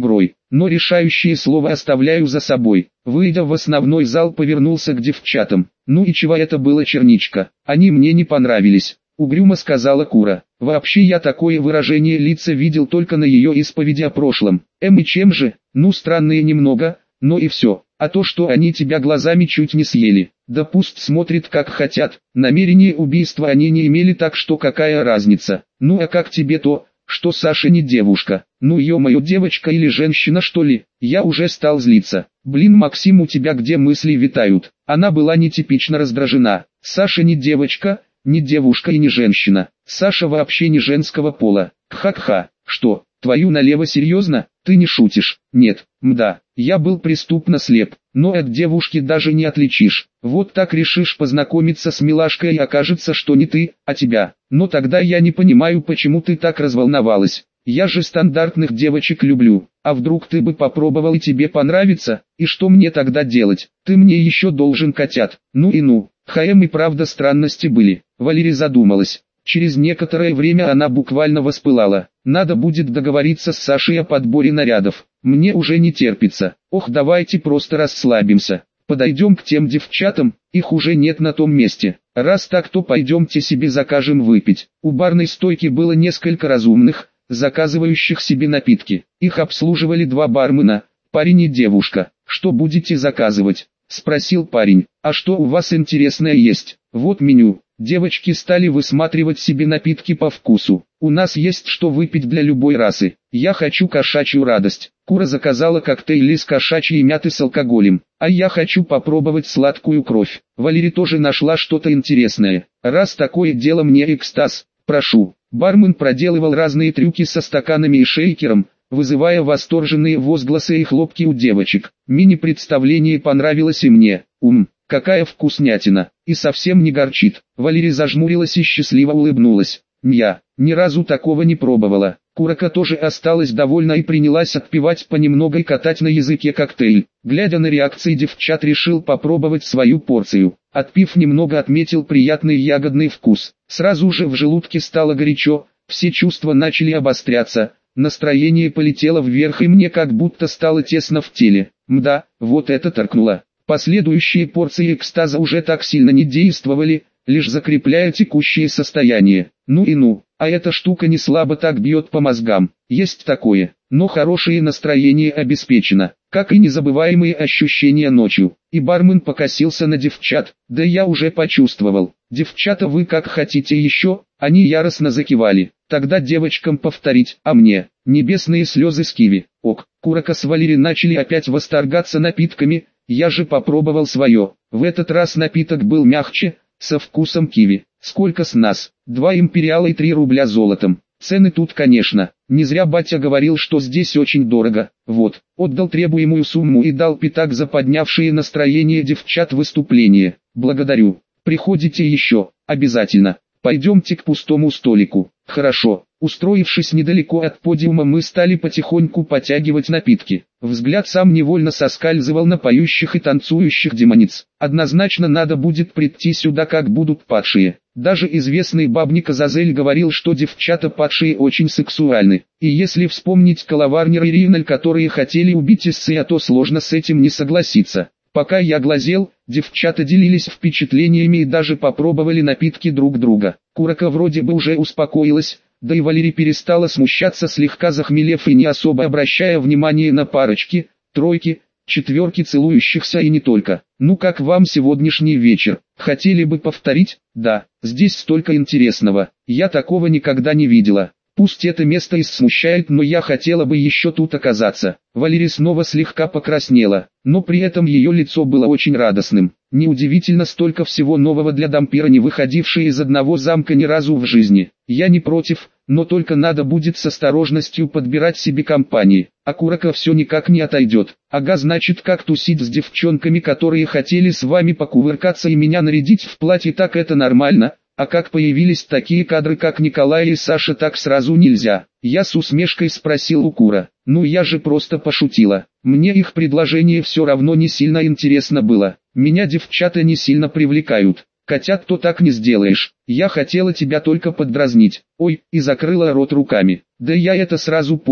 но решающее слово оставляю за собой. Выйдя в основной зал, повернулся к девчатам. Ну и чего это было, черничка? Они мне не понравились. Угрюмо сказала Кура. Вообще я такое выражение лица видел только на ее исповеди о прошлом. Эм и чем же? Ну странные немного, но и все. А то, что они тебя глазами чуть не съели, да пусть смотрят как хотят. Намерение убийства они не имели, так что какая разница? Ну а как тебе то, что Саша не девушка? Ну ё-моё, девочка или женщина что ли? Я уже стал злиться. Блин, Максим, у тебя где мысли витают? Она была нетипично раздражена. Саша не девочка, не девушка и не женщина. Саша вообще не женского пола. Кха-кха. Что, твою налево серьезно? Ты не шутишь? Нет, мда, я был преступно слеп, но от девушки даже не отличишь. Вот так решишь познакомиться с милашкой и окажется, что не ты, а тебя. Но тогда я не понимаю, почему ты так разволновалась. Я же стандартных девочек люблю. А вдруг ты бы попробовал и тебе понравится? И что мне тогда делать? Ты мне еще должен, котят. Ну и ну. ХМ и правда странности были. Валерия задумалась. Через некоторое время она буквально воспылала. Надо будет договориться с Сашей о подборе нарядов. Мне уже не терпится. Ох, давайте просто расслабимся. Подойдем к тем девчатам, их уже нет на том месте. Раз так, то пойдемте себе закажем выпить. У барной стойки было несколько разумных, заказывающих себе напитки. Их обслуживали два бармена, парень и девушка. Что будете заказывать? Спросил парень. А что у вас интересное есть? Вот меню. Девочки стали высматривать себе напитки по вкусу. У нас есть что выпить для любой расы. Я хочу кошачью радость. Кура заказала коктейль из кошачьей мяты с алкоголем. А я хочу попробовать сладкую кровь. Валерия тоже нашла что-то интересное. Раз такое дело, мне экстаз. Прошу. Бармен проделывал разные трюки со стаканами и шейкером, вызывая восторженные возгласы и хлопки у девочек. Мини-представление понравилось и мне. Ум. Какая вкуснятина, и совсем не горчит. Валерия зажмурилась и счастливо улыбнулась. Я ни разу такого не пробовала. Курака тоже осталась довольна и принялась отпивать понемногу и катать на языке коктейль. Глядя на реакции девчат, решил попробовать свою порцию. Отпив немного, отметил приятный ягодный вкус. Сразу же в желудке стало горячо, все чувства начали обостряться. Настроение полетело вверх и мне как будто стало тесно в теле. Мда, вот это торкнуло. Последующие порции экстаза уже так сильно не действовали, лишь закрепляя текущее состояние. Ну и ну, а эта штука не слабо так бьет по мозгам. Есть такое, но хорошее настроение обеспечено, как и незабываемые ощущения ночью. И бармен покосился на девчат. Да я уже почувствовал. Девчата, вы как хотите еще? Они яростно закивали. Тогда девочкам повторить, а мне небесные слезы с киви. Ок, Курака с Валерией начали опять восторгаться напитками. Я же попробовал свое. В этот раз напиток был мягче, со вкусом киви. Сколько с нас? Два империала и три рубля золотом. Цены тут, конечно. Не зря батя говорил, что здесь очень дорого. Вот, отдал требуемую сумму и дал пятак за поднявшие настроение девчат выступление. Благодарю. Приходите еще, обязательно. Пойдемте к пустому столику. Хорошо. Устроившись недалеко от подиума, мы стали потихоньку потягивать напитки. Взгляд сам невольно соскальзывал на поющих и танцующих демониц. Однозначно надо будет прийти сюда, как будут падшие. Даже известный бабник Азазель говорил, что девчата падшие очень сексуальны. И если вспомнить Калаварнер и Риналь, которые хотели убить Иссея, то сложно с этим не согласиться. Пока я глазел, девчата делились впечатлениями и даже попробовали напитки друг друга. Курака вроде бы уже успокоилась, да и Валерия перестала смущаться, слегка захмелев и не особо обращая внимание на парочки, тройки, четверки целующихся и не только. Ну как вам сегодняшний вечер? Хотели бы повторить? Да, здесь столько интересного, я такого никогда не видела. Пусть это место и смущает, но я хотела бы еще тут оказаться. Валерия снова слегка покраснела, но при этом ее лицо было очень радостным. Неудивительно, столько всего нового для дампира, не выходившие из одного замка ни разу в жизни. Я не против, но только надо будет с осторожностью подбирать себе компании. А Курака все никак не отойдет. Ага, значит, как тусить с девчонками, которые хотели с вами покувыркаться и меня нарядить в платье, так это нормально? А как появились такие кадры, как Николай и Саша, так сразу нельзя? Я с усмешкой спросил у Кура. Ну я же просто пошутила. Мне их предложение все равно не сильно интересно было. Меня девчата не сильно привлекают. Котят, то так не сделаешь. Я хотела тебя только поддразнить. Ой, и закрыла рот руками. Да я это сразу понял.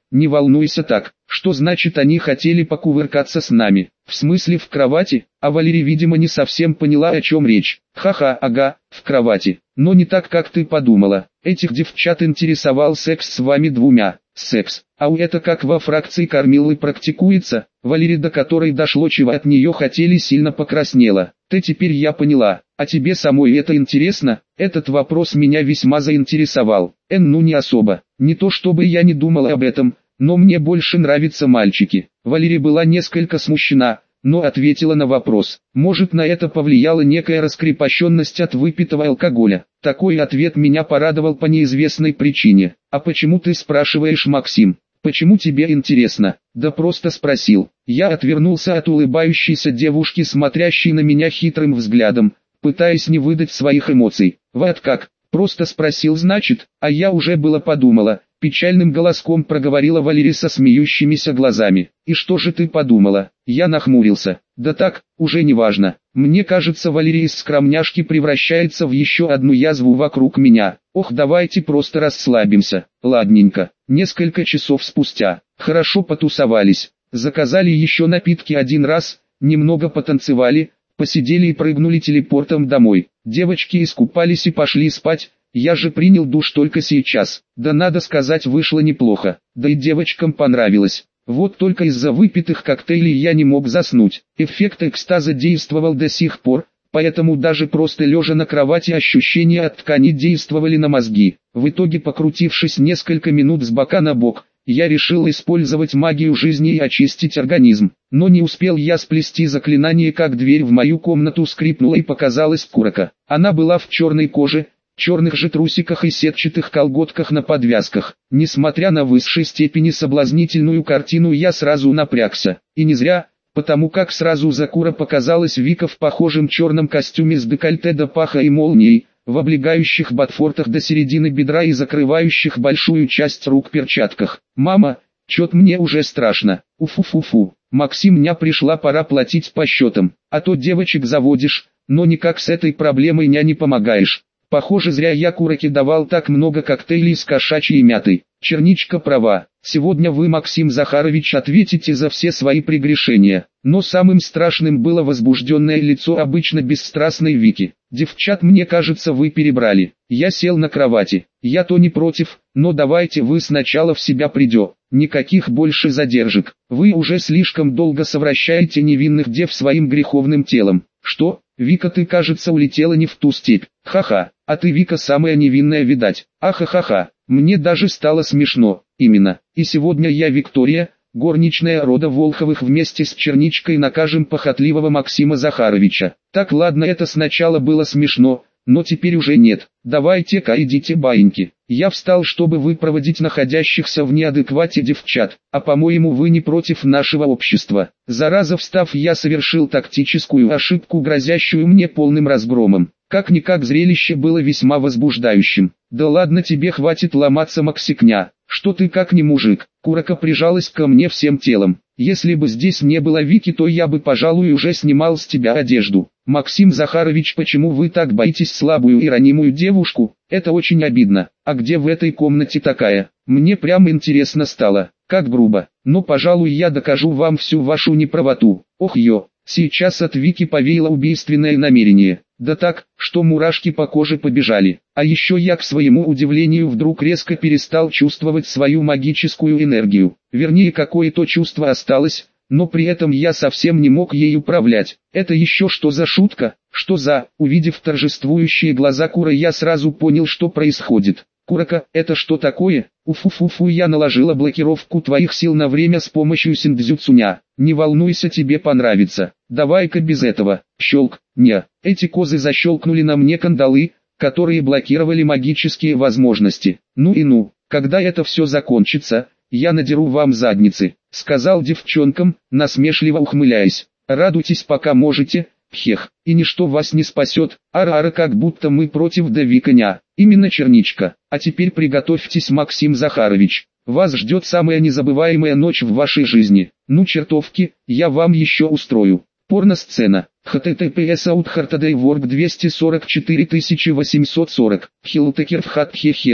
Не волнуйся так. Что значит они хотели покувыркаться с нами? В смысле в кровати? А Валерий, видимо, не совсем поняла, о чем речь. Ха-ха, ага, в кровати. Но не так, как ты подумала. Этих девчат интересовал секс с вами двумя. Секс. А у это как во фракции кормилы практикуется? Валерия, до которой дошло, чего от нее хотели, сильно покраснела. Ты теперь я поняла. А тебе самой это интересно? Этот вопрос меня весьма заинтересовал. Эн, ну не особо. Не то чтобы я не думала об этом, но мне больше нравятся мальчики. Валерия была несколько смущена, но ответила на вопрос. Может, на это повлияла некая раскрепощенность от выпитого алкоголя. Такой ответ меня порадовал по неизвестной причине. А почему ты спрашиваешь, Максим? Почему тебе интересно? Да просто спросил. Я отвернулся от улыбающейся девушки, смотрящей на меня хитрым взглядом, пытаясь не выдать своих эмоций. Вот как? Просто спросил, значит, а я уже было подумала. Печальным голоском проговорила Валерия со смеющимися глазами. И что же ты подумала? Я нахмурился. Да так, уже не важно. Мне кажется, Валерия из скромняшки превращается в еще одну язву вокруг меня. Ох, давайте просто расслабимся. Ладненько. Несколько часов спустя. Хорошо потусовались. Заказали еще напитки один раз, немного потанцевали, посидели и прыгнули телепортом домой. Девочки искупались и пошли спать. Я же принял душ только сейчас. Да надо сказать, вышло неплохо. Да и девочкам понравилось. Вот только из-за выпитых коктейлей я не мог заснуть. Эффект экстаза действовал до сих пор, поэтому даже просто лежа на кровати ощущения от ткани действовали на мозги. В итоге, покрутившись несколько минут с бока на бок, я решил использовать магию жизни и очистить организм. Но не успел я сплести заклинание, как дверь в мою комнату скрипнула и показалась Куроко. Она была в черной коже, черных же трусиках и сетчатых колготках на подвязках. Несмотря на высшей степени соблазнительную картину, я сразу напрягся. И не зря, потому как сразу за Куро показалась Вика в похожем черном костюме с декольте до паха и молнией, в облегающих ботфортах до середины бедра и закрывающих большую часть рук перчатках. «Мама, чё-то мне уже страшно. Уфу-фу-фу. Максим, ня пришла пора платить по счетам. А то девочек заводишь, но никак с этой проблемой ня не помогаешь». Похоже, зря я Куроке давал так много коктейлей с кошачьей мятой. Черничка права. Сегодня вы, Максим Захарович, ответите за все свои прегрешения. Но самым страшным было возбужденное лицо обычно бесстрастной Вики. Девчат, мне кажется, вы перебрали. Я сел на кровати. Я то не против, но давайте вы сначала в себя придете. Никаких больше задержек. Вы уже слишком долго совращаете невинных дев своим греховным телом. Что? Вика, ты, кажется, улетела не в ту степь. Ха-ха, а ты, Вика, самая невинная, видать. Ахахаха, мне даже стало смешно. Именно. И сегодня я, Виктория, горничная рода Волховых, вместе с Черничкой накажем похотливого Максима Захаровича. Так, ладно, это сначала было смешно, но теперь уже нет. Давайте-ка идите, баиньки. Я встал, чтобы выпроводить находящихся в неадеквате девчат, а по-моему, вы не против нашего общества. Зараза, встав, я совершил тактическую ошибку, грозящую мне полным разгромом. Как-никак зрелище было весьма возбуждающим. Да ладно тебе, хватит ломаться, Максикня. Что ты как не мужик? Куроко прижалась ко мне всем телом. Если бы здесь не было Вики, то я бы, пожалуй, уже снимал с тебя одежду. Максим Захарович, почему вы так боитесь слабую и ранимую девушку? Это очень обидно. А где в этой комнате такая? Мне прямо интересно стало. Как грубо. Но, пожалуй, я докажу вам всю вашу неправоту. Ох ё, сейчас от Вики повеяло убийственное намерение. Да так, что мурашки по коже побежали. А еще я, к своему удивлению, вдруг резко перестал чувствовать свою магическую энергию. Вернее, какое-то чувство осталось, но при этом я совсем не мог ей управлять. Это еще что за шутка? Что за... Увидев торжествующие глаза Куро, я сразу понял, что происходит. Куроко, это что такое? Уфу-фу-фу, я наложила блокировку твоих сил на время с помощью синдзюцуня. Не волнуйся, тебе понравится. Давай-ка без этого. Щелк. Не. Эти козы защелкнули на мне кандалы, которые блокировали магические возможности. Ну и ну, когда это все закончится, я надеру вам задницы, сказал девчонкам, насмешливо ухмыляясь. Радуйтесь, пока можете. Хех, и ничто вас не спасет, ара-ара, как будто мы против Давиконя. Именно, Черничка. А теперь приготовьтесь, Максим Захарович. Вас ждет самая незабываемая ночь в вашей жизни. Ну, чертовки, я вам еще устрою. Порно-сцена. https outhartodaywork двести сорок четыре тысячи восемьсот сорок. Хиллтекер в хатхе хелл.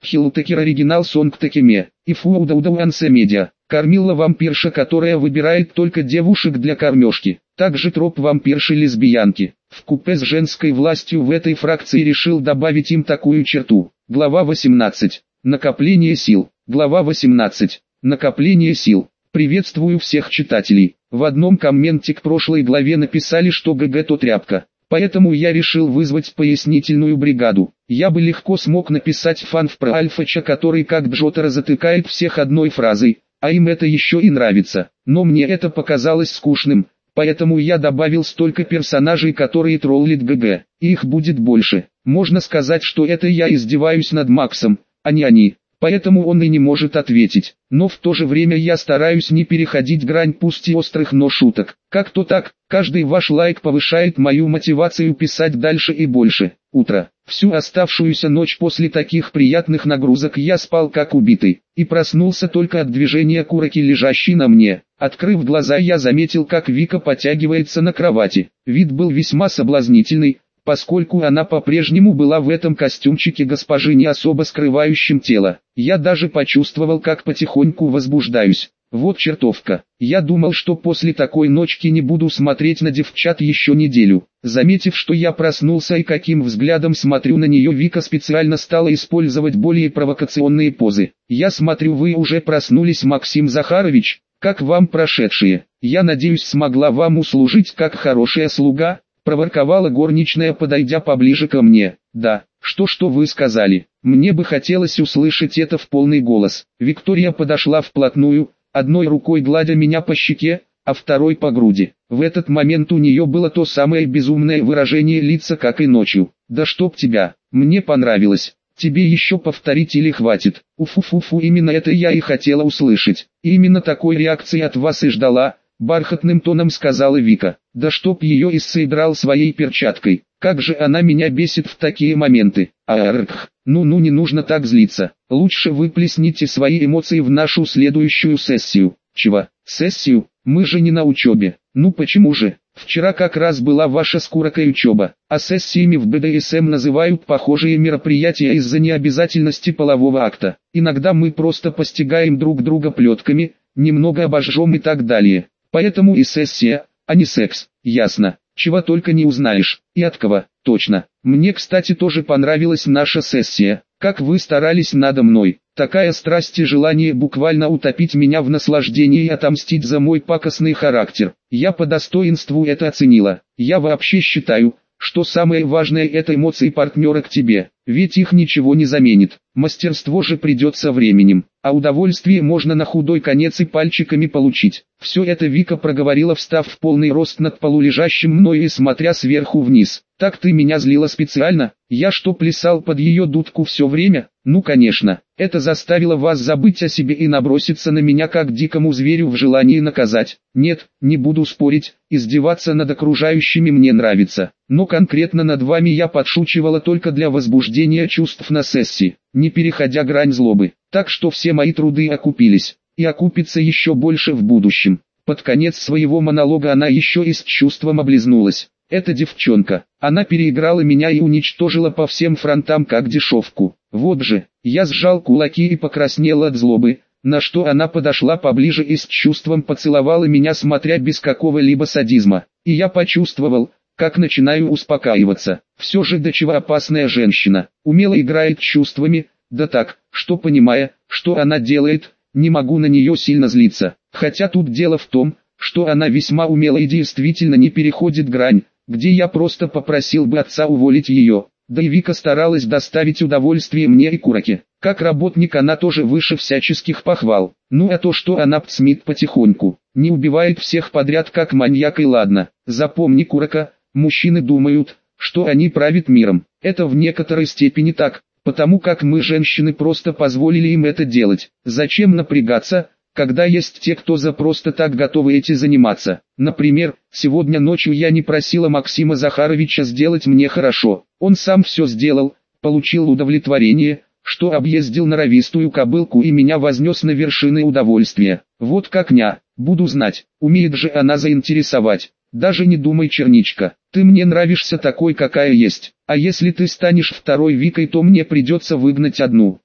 Хилтекер оригинал Сонгтекеме. И Фуаудаудауансе медиа. Кормила вампирша, которая выбирает только девушек для кормежки. Также троп вампирши-лесбиянки. Вкупе с женской властью в этой фракции решил добавить им такую черту. Глава восемнадцать. Накопление сил. Глава восемнадцать. Накопление сил. Приветствую всех читателей. В одном комменте к прошлой главе написали, что ГГ то тряпка. Поэтому я решил вызвать пояснительную бригаду. Я бы легко смог написать фанф про Альфача, который как Джотара затыкает всех одной фразой, а им это еще и нравится. Но мне это показалось скучным, поэтому я добавил столько персонажей, которые троллит ГГ. Их будет больше. Можно сказать, что это я издеваюсь над Максом, а не они. Поэтому он и не может ответить. Но в то же время я стараюсь не переходить грань пусть и острых, но шуток. Как-то так, каждый ваш лайк повышает мою мотивацию писать дальше и больше. Утро. Всю оставшуюся ночь после таких приятных нагрузок я спал как убитый. И проснулся только от движения Кураки, лежащей на мне. Открыв глаза, я заметил, как Вика потягивается на кровати. Вид был весьма соблазнительный, поскольку она по-прежнему была в этом костюмчике госпожи, не особо скрывающем тело. Я даже почувствовал, как потихоньку возбуждаюсь. Вот чертовка. Я думал, что после такой ночки не буду смотреть на девчат еще неделю. Заметив, что я проснулся и каким взглядом смотрю на нее, Вика специально стала использовать более провокационные позы. «Я смотрю, вы уже проснулись, Максим Захарович. Как вам прошедшие? Я надеюсь, смогла вам услужить как хорошая слуга?» Проворковала горничная, подойдя поближе ко мне. «Да, что-что вы сказали? Мне бы хотелось услышать это в полный голос». Виктория подошла вплотную, одной рукой гладя меня по щеке, а второй по груди. В этот момент у нее было то самое безумное выражение лица, как и ночью. «Да чтоб тебя, мне понравилось. Тебе еще повторить или хватит?» «Уфу-фу-фу, именно это я и хотела услышать. Именно такой реакции от вас и ждала», — бархатным тоном сказала Вика. «Да чтоб ее Исса драл своей перчаткой. Как же она меня бесит в такие моменты. Аррх, ну-ну, не нужно так злиться. Лучше выплесните свои эмоции в нашу следующую сессию». «Чего? Сессию? Мы же не на учебе». «Ну почему же? Вчера как раз была ваша с Куракой учеба, а сессиями в бэ дэ эс эм называют похожие мероприятия из-за необязательности полового акта. Иногда мы просто постигаем друг друга плетками, немного обожжем и так далее. Поэтому и сессия, а не секс, ясно? Чего только не узнаешь, и от кого, точно. Мне, кстати, тоже понравилась наша сессия, как вы старались надо мной. Такая страсть и желание буквально утопить меня в наслаждении и отомстить за мой пакостный характер. Я по достоинству это оценила. Я вообще считаю, что самое важное — это эмоции партнера к тебе, ведь их ничего не заменит. Мастерство же придет со временем, а удовольствие можно на худой конец и пальчиками получить. Все это Вика проговорила, встав в полный рост над полулежащим мною и смотря сверху вниз. «Так ты меня злила специально? Я что, плясал под ее дудку все время?» «Ну конечно, это заставило вас забыть о себе и наброситься на меня как дикому зверю в желании наказать. Нет, не буду спорить, издеваться над окружающими мне нравится. Но конкретно над вами я подшучивала только для возбуждения чувств на сессии, не переходя грань злобы. Так что все мои труды окупились, и окупятся еще больше в будущем». Под конец своего монолога она еще и с чувством облизнулась. Эта девчонка, она переиграла меня и уничтожила по всем фронтам как дешевку. Вот же, я сжал кулаки и покраснел от злобы, на что она подошла поближе и с чувством поцеловала меня, смотря без какого-либо садизма. И я почувствовал, как начинаю успокаиваться. Все же до чего опасная женщина, умело играет чувствами, да так, что, понимая, что она делает, не могу на нее сильно злиться. Хотя тут дело в том, что она весьма умела и действительно не переходит грань, где я просто попросил бы отца уволить ее. Да и Вика старалась доставить удовольствие мне и Кураке. Как работник она тоже выше всяческих похвал. Ну а то, что она пцмит потихоньку, не убивает всех подряд как маньяк, и ладно. Запомни, Курака, мужчины думают, что они правят миром. Это в некоторой степени так, потому как мы, женщины, просто позволили им это делать. Зачем напрягаться, когда есть те, кто за просто так готовы этим заниматься? Например, сегодня ночью я не просила Максима Захаровича сделать мне хорошо. Он сам все сделал, получил удовлетворение, что объездил норовистую кобылку и меня вознес на вершины удовольствия. Вот как ня, буду знать, умеет же она заинтересовать. Даже не думай, черничка, ты мне нравишься такой, какая есть. А если ты станешь второй Викой, то мне придется выгнать одну.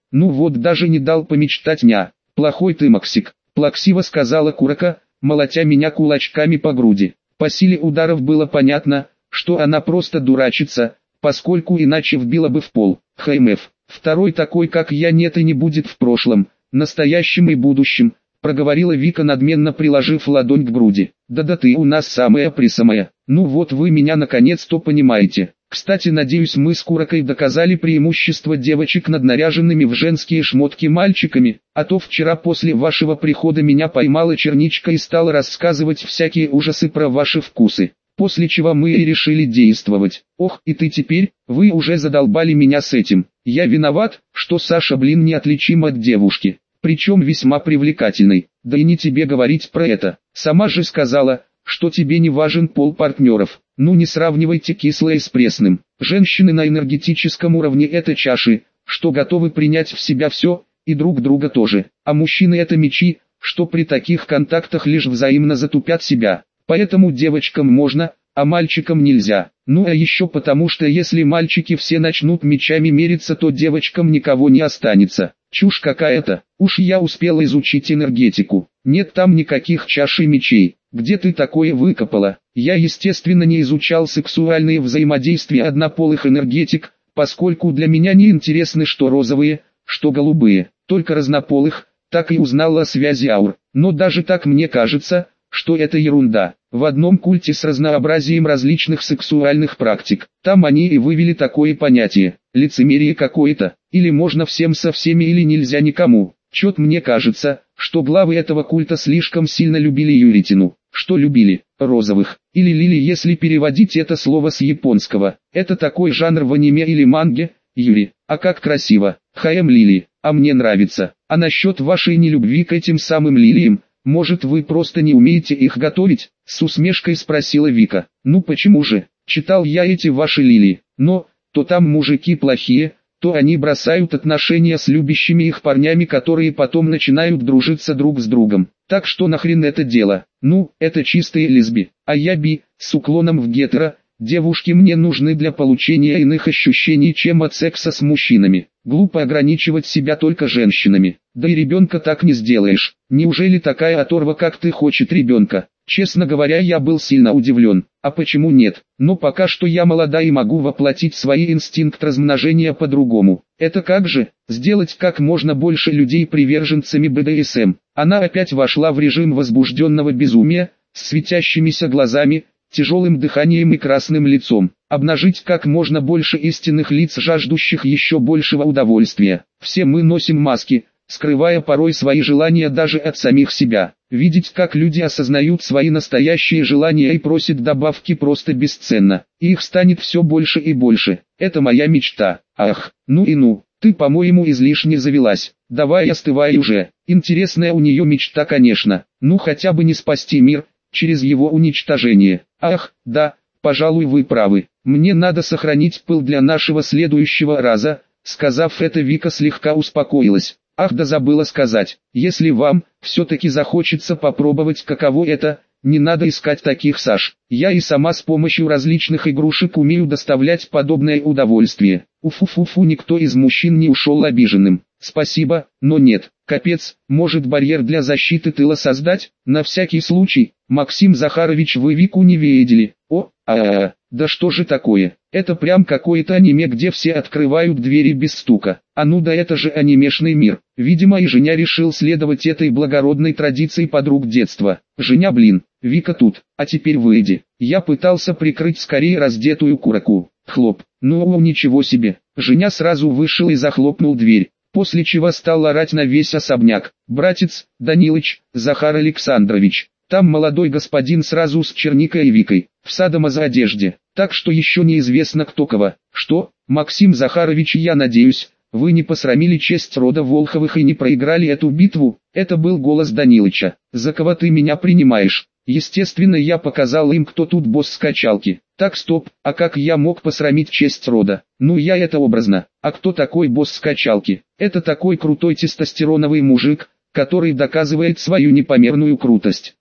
Ну вот даже не дал помечтать ня. Плохой ты, Максик, плаксиво сказала Курака, молотя меня кулачками по груди. По силе ударов было понятно, что она просто дурачится, поскольку иначе вбила бы в пол. ХМФ, второй такой как я нет и не будет в прошлом, настоящем и будущем, проговорила Вика, надменно приложив ладонь к груди. Да-да ты у нас самая-присамая, ну вот вы меня наконец-то понимаете. Кстати, надеюсь, мы с Куракой доказали преимущество девочек над наряженными в женские шмотки мальчиками, а то вчера после вашего прихода меня поймала черничка и стала рассказывать всякие ужасы про ваши вкусы. После чего мы и решили действовать. Ох, и ты теперь, вы уже задолбали меня с этим. Я виноват, что Саша, блин, неотличим от девушки, причем весьма привлекательной. Да и не тебе говорить про это. Сама же сказала, что тебе не важен пол партнеров. Ну не сравнивайте кислое с пресным. Женщины на энергетическом уровне это чаши, что готовы принять в себя все, и друг друга тоже. А мужчины это мечи, что при таких контактах лишь взаимно затупят себя. Поэтому девочкам можно, а мальчикам нельзя. Ну а еще потому, что если мальчики все начнут мечами мериться, то девочкам никого не останется. Чушь какая-то. Уж я успел изучить энергетику. Нет там никаких чаш и мечей. Где ты такое выкопала? Я естественно не изучал сексуальные взаимодействия однополых энергетик, поскольку для меня не интересны что розовые, что голубые, только разнополых, так и узнал о связи аур. Но даже так мне кажется, что это ерунда. В одном культе с разнообразием различных сексуальных практик, там они и вывели такое понятие, лицемерие какое-то, или можно всем со всеми или нельзя никому. Чет мне кажется, что главы этого культа слишком сильно любили Юритину. Что любили? Розовых, или лили, если переводить это слово с японского. Это такой жанр в аниме или манге, Юри. А как красиво. Хаэм лили, а мне нравится. А насчет вашей нелюбви к этим самым лилиям, может вы просто не умеете их готовить? С усмешкой спросила Вика. Ну почему же? Читал я эти ваши лилии, но, то там мужики плохие, то они бросают отношения с любящими их парнями, которые потом начинают дружиться друг с другом. Так что нахрен это дело? Ну, это чистые лесби, а я би, с уклоном в гетеро. Девушки мне нужны для получения иных ощущений, чем от секса с мужчинами. Глупо ограничивать себя только женщинами. Да и ребенка так не сделаешь. Неужели такая оторва, как ты, хочет ребенка? Честно говоря, я был сильно удивлен. А почему нет? Но пока что я молода и могу воплотить свой инстинкт размножения по-другому. Это как же? Сделать как можно больше людей приверженцами бэ дэ эс эм. Она опять вошла в режим возбужденного безумия, с светящимися глазами, тяжелым дыханием и красным лицом. Обнажить как можно больше истинных лиц, жаждущих еще большего удовольствия. Все мы носим маски, скрывая порой свои желания даже от самих себя. Видеть, как люди осознают свои настоящие желания и просят добавки, просто бесценно. И их станет все больше и больше. Это моя мечта. Ах, ну и ну, ты, по-моему, излишне завелась. Давай остывай уже. Интересная у нее мечта, конечно. Ну хотя бы не спасти мир через его уничтожение. Ах, да, пожалуй, вы правы. Мне надо сохранить пыл для нашего следующего раза. Сказав это, Вика слегка успокоилась. Ах, да забыла сказать, если вам все-таки захочется попробовать, каково это, не надо искать таких Саш. Я и сама с помощью различных игрушек умею доставлять подобное удовольствие. Уфу-фу-фу, никто из мужчин не ушел обиженным. Спасибо, но нет. Капец, может барьер для защиты тыла создать? На всякий случай. Максим Захарович, вы Вику не видели? О, а-а-а, да что же такое? Это прям какое-то аниме, где все открывают двери без стука. А ну да, это же анимешный мир. Видимо, и Женя решил следовать этой благородной традиции подруг детства. Женя, блин, Вика тут, а теперь выйди. Я пытался прикрыть скорее раздетую Кураку. Хлоп, ну ничего себе. Женя сразу вышел и захлопнул дверь. После чего стал орать на весь особняк. Братец, Данилыч, Захар Александрович. Там молодой господин сразу с Черникой и Викой, в садомазо-одежде, так что еще неизвестно кто кого. Что, Максим Захарович, я надеюсь, вы не посрамили честь рода Волховых и не проиграли эту битву? Это был голос Данилыча. За кого ты меня принимаешь? Естественно, я показал им, кто тут босс скачалки. Так, стоп, а как я мог посрамить честь рода? Ну я это образно. А кто такой босс скачалки? Это такой крутой тестостероновый мужик, который доказывает свою непомерную крутость.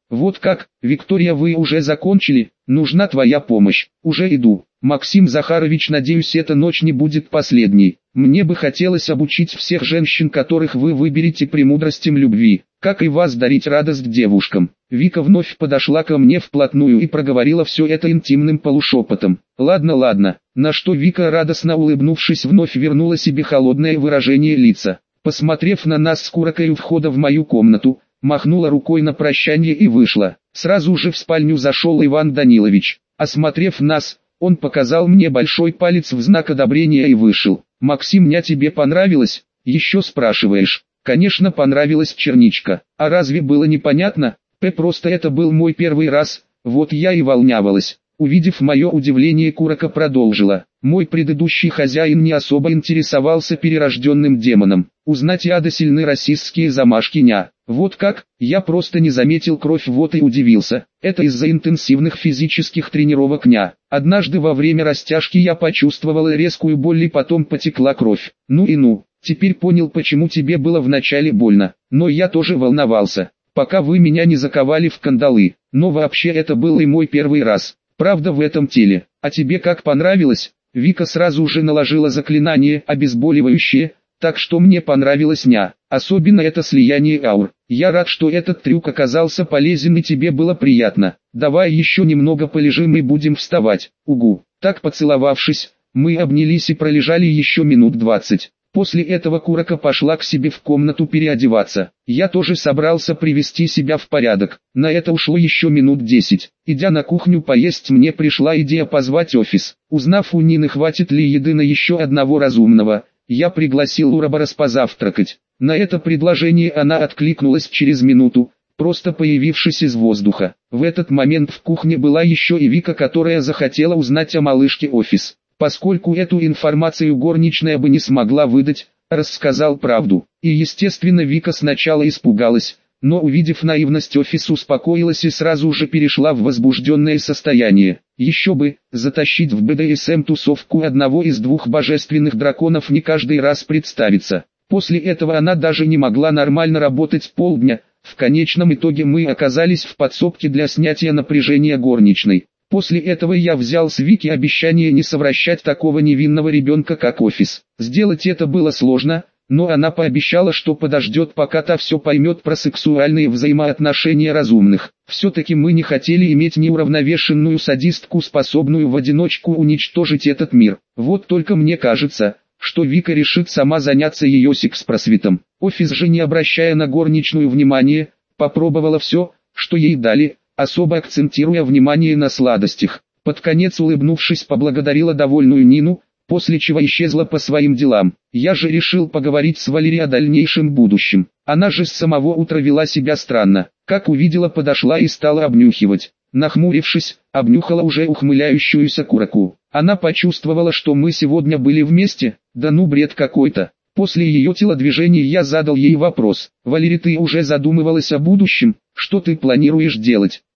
Вот как, Виктория, вы уже закончили? Нужна твоя помощь. Уже иду. Максим Захарович, надеюсь, эта ночь не будет последней. Мне бы хотелось обучить всех женщин, которых вы выберете, премудростям любви, как и вас дарить радость девушкам. Вика вновь подошла ко мне вплотную и проговорила все это интимным полушепотом. Ладно, ладно, на что Вика, радостно улыбнувшись, вновь вернула себе холодное выражение лица. Посмотрев на нас с Куракой у входа в мою комнату, махнула рукой на прощание и вышла. Сразу же в спальню зашел Иван Данилович. Осмотрев нас, он показал мне большой палец в знак одобрения и вышел. «Максим, мне тебе понравилось? Еще спрашиваешь?» «Конечно, понравилась, черничка. А разве было непонятно? П просто это был мой первый раз, вот я и волнявалась». Увидев мое удивление, Курака продолжила. «Мой предыдущий хозяин не особо интересовался перерожденным демоном. Узнать яда сильны расистские замашки ня. Вот как, я просто не заметил кровь, вот и удивился. Это из-за интенсивных физических тренировок ня. Однажды во время растяжки я почувствовала резкую боль и потом потекла кровь. Ну и ну, теперь понял, почему тебе было вначале больно. Но я тоже волновался, пока вы меня не заковали в кандалы. Но вообще это был и мой первый раз. Правда, в этом теле. А тебе как понравилось?» Вика сразу же наложила заклинание обезболивающее, так что мне понравилось ня. Особенно это слияние аур. Я рад, что этот трюк оказался полезен и тебе было приятно. Давай еще немного полежим и будем вставать. Угу. Так, поцеловавшись, мы обнялись и пролежали еще минут двадцать. После этого Курака пошла к себе в комнату переодеваться. Я тоже собрался привести себя в порядок. На это ушло еще минут десять. Идя на кухню поесть, мне пришла идея позвать офис. Узнав у Нины, хватит ли еды на еще одного разумного, я пригласил Ураборос позавтракать. На это предложение она откликнулась через минуту, просто появившись из воздуха. В этот момент в кухне была еще и Вика, которая захотела узнать о малышке офис. Поскольку эту информацию горничная бы не смогла выдать, рассказал правду. И естественно, Вика сначала испугалась, но увидев наивность офис, успокоилась и сразу же перешла в возбужденное состояние. Еще бы, затащить в бэ дэ эс эм тусовку одного из двух божественных драконов не каждый раз представится. После этого она даже не могла нормально работать полдня. В конечном итоге мы оказались в подсобке для снятия напряжения горничной. После этого я взял с Вики обещание не совращать такого невинного ребенка, как офис. Сделать это было сложно, но она пообещала, что подождет, пока та все поймет про сексуальные взаимоотношения разумных. Все-таки мы не хотели иметь неуравновешенную садистку, способную в одиночку уничтожить этот мир. Вот только мне кажется, что Вика решит сама заняться ее секс-просветом. Офис же, не обращая на горничную внимания, попробовала все, что ей дали, особо акцентируя внимание на сладостях. Под конец, улыбнувшись, поблагодарила довольную Нину, после чего исчезла по своим делам. Я же решил поговорить с Валерией о дальнейшем будущем. Она же с самого утра вела себя странно. Как увидела, подошла и стала обнюхивать. Нахмурившись, обнюхала уже ухмыляющуюся Кураку. Она почувствовала, что мы сегодня были вместе. Да ну, бред какой-то. После ее телодвижений я задал ей вопрос. «Валерия, ты уже задумывалась о будущем? Что ты планируешь делать?»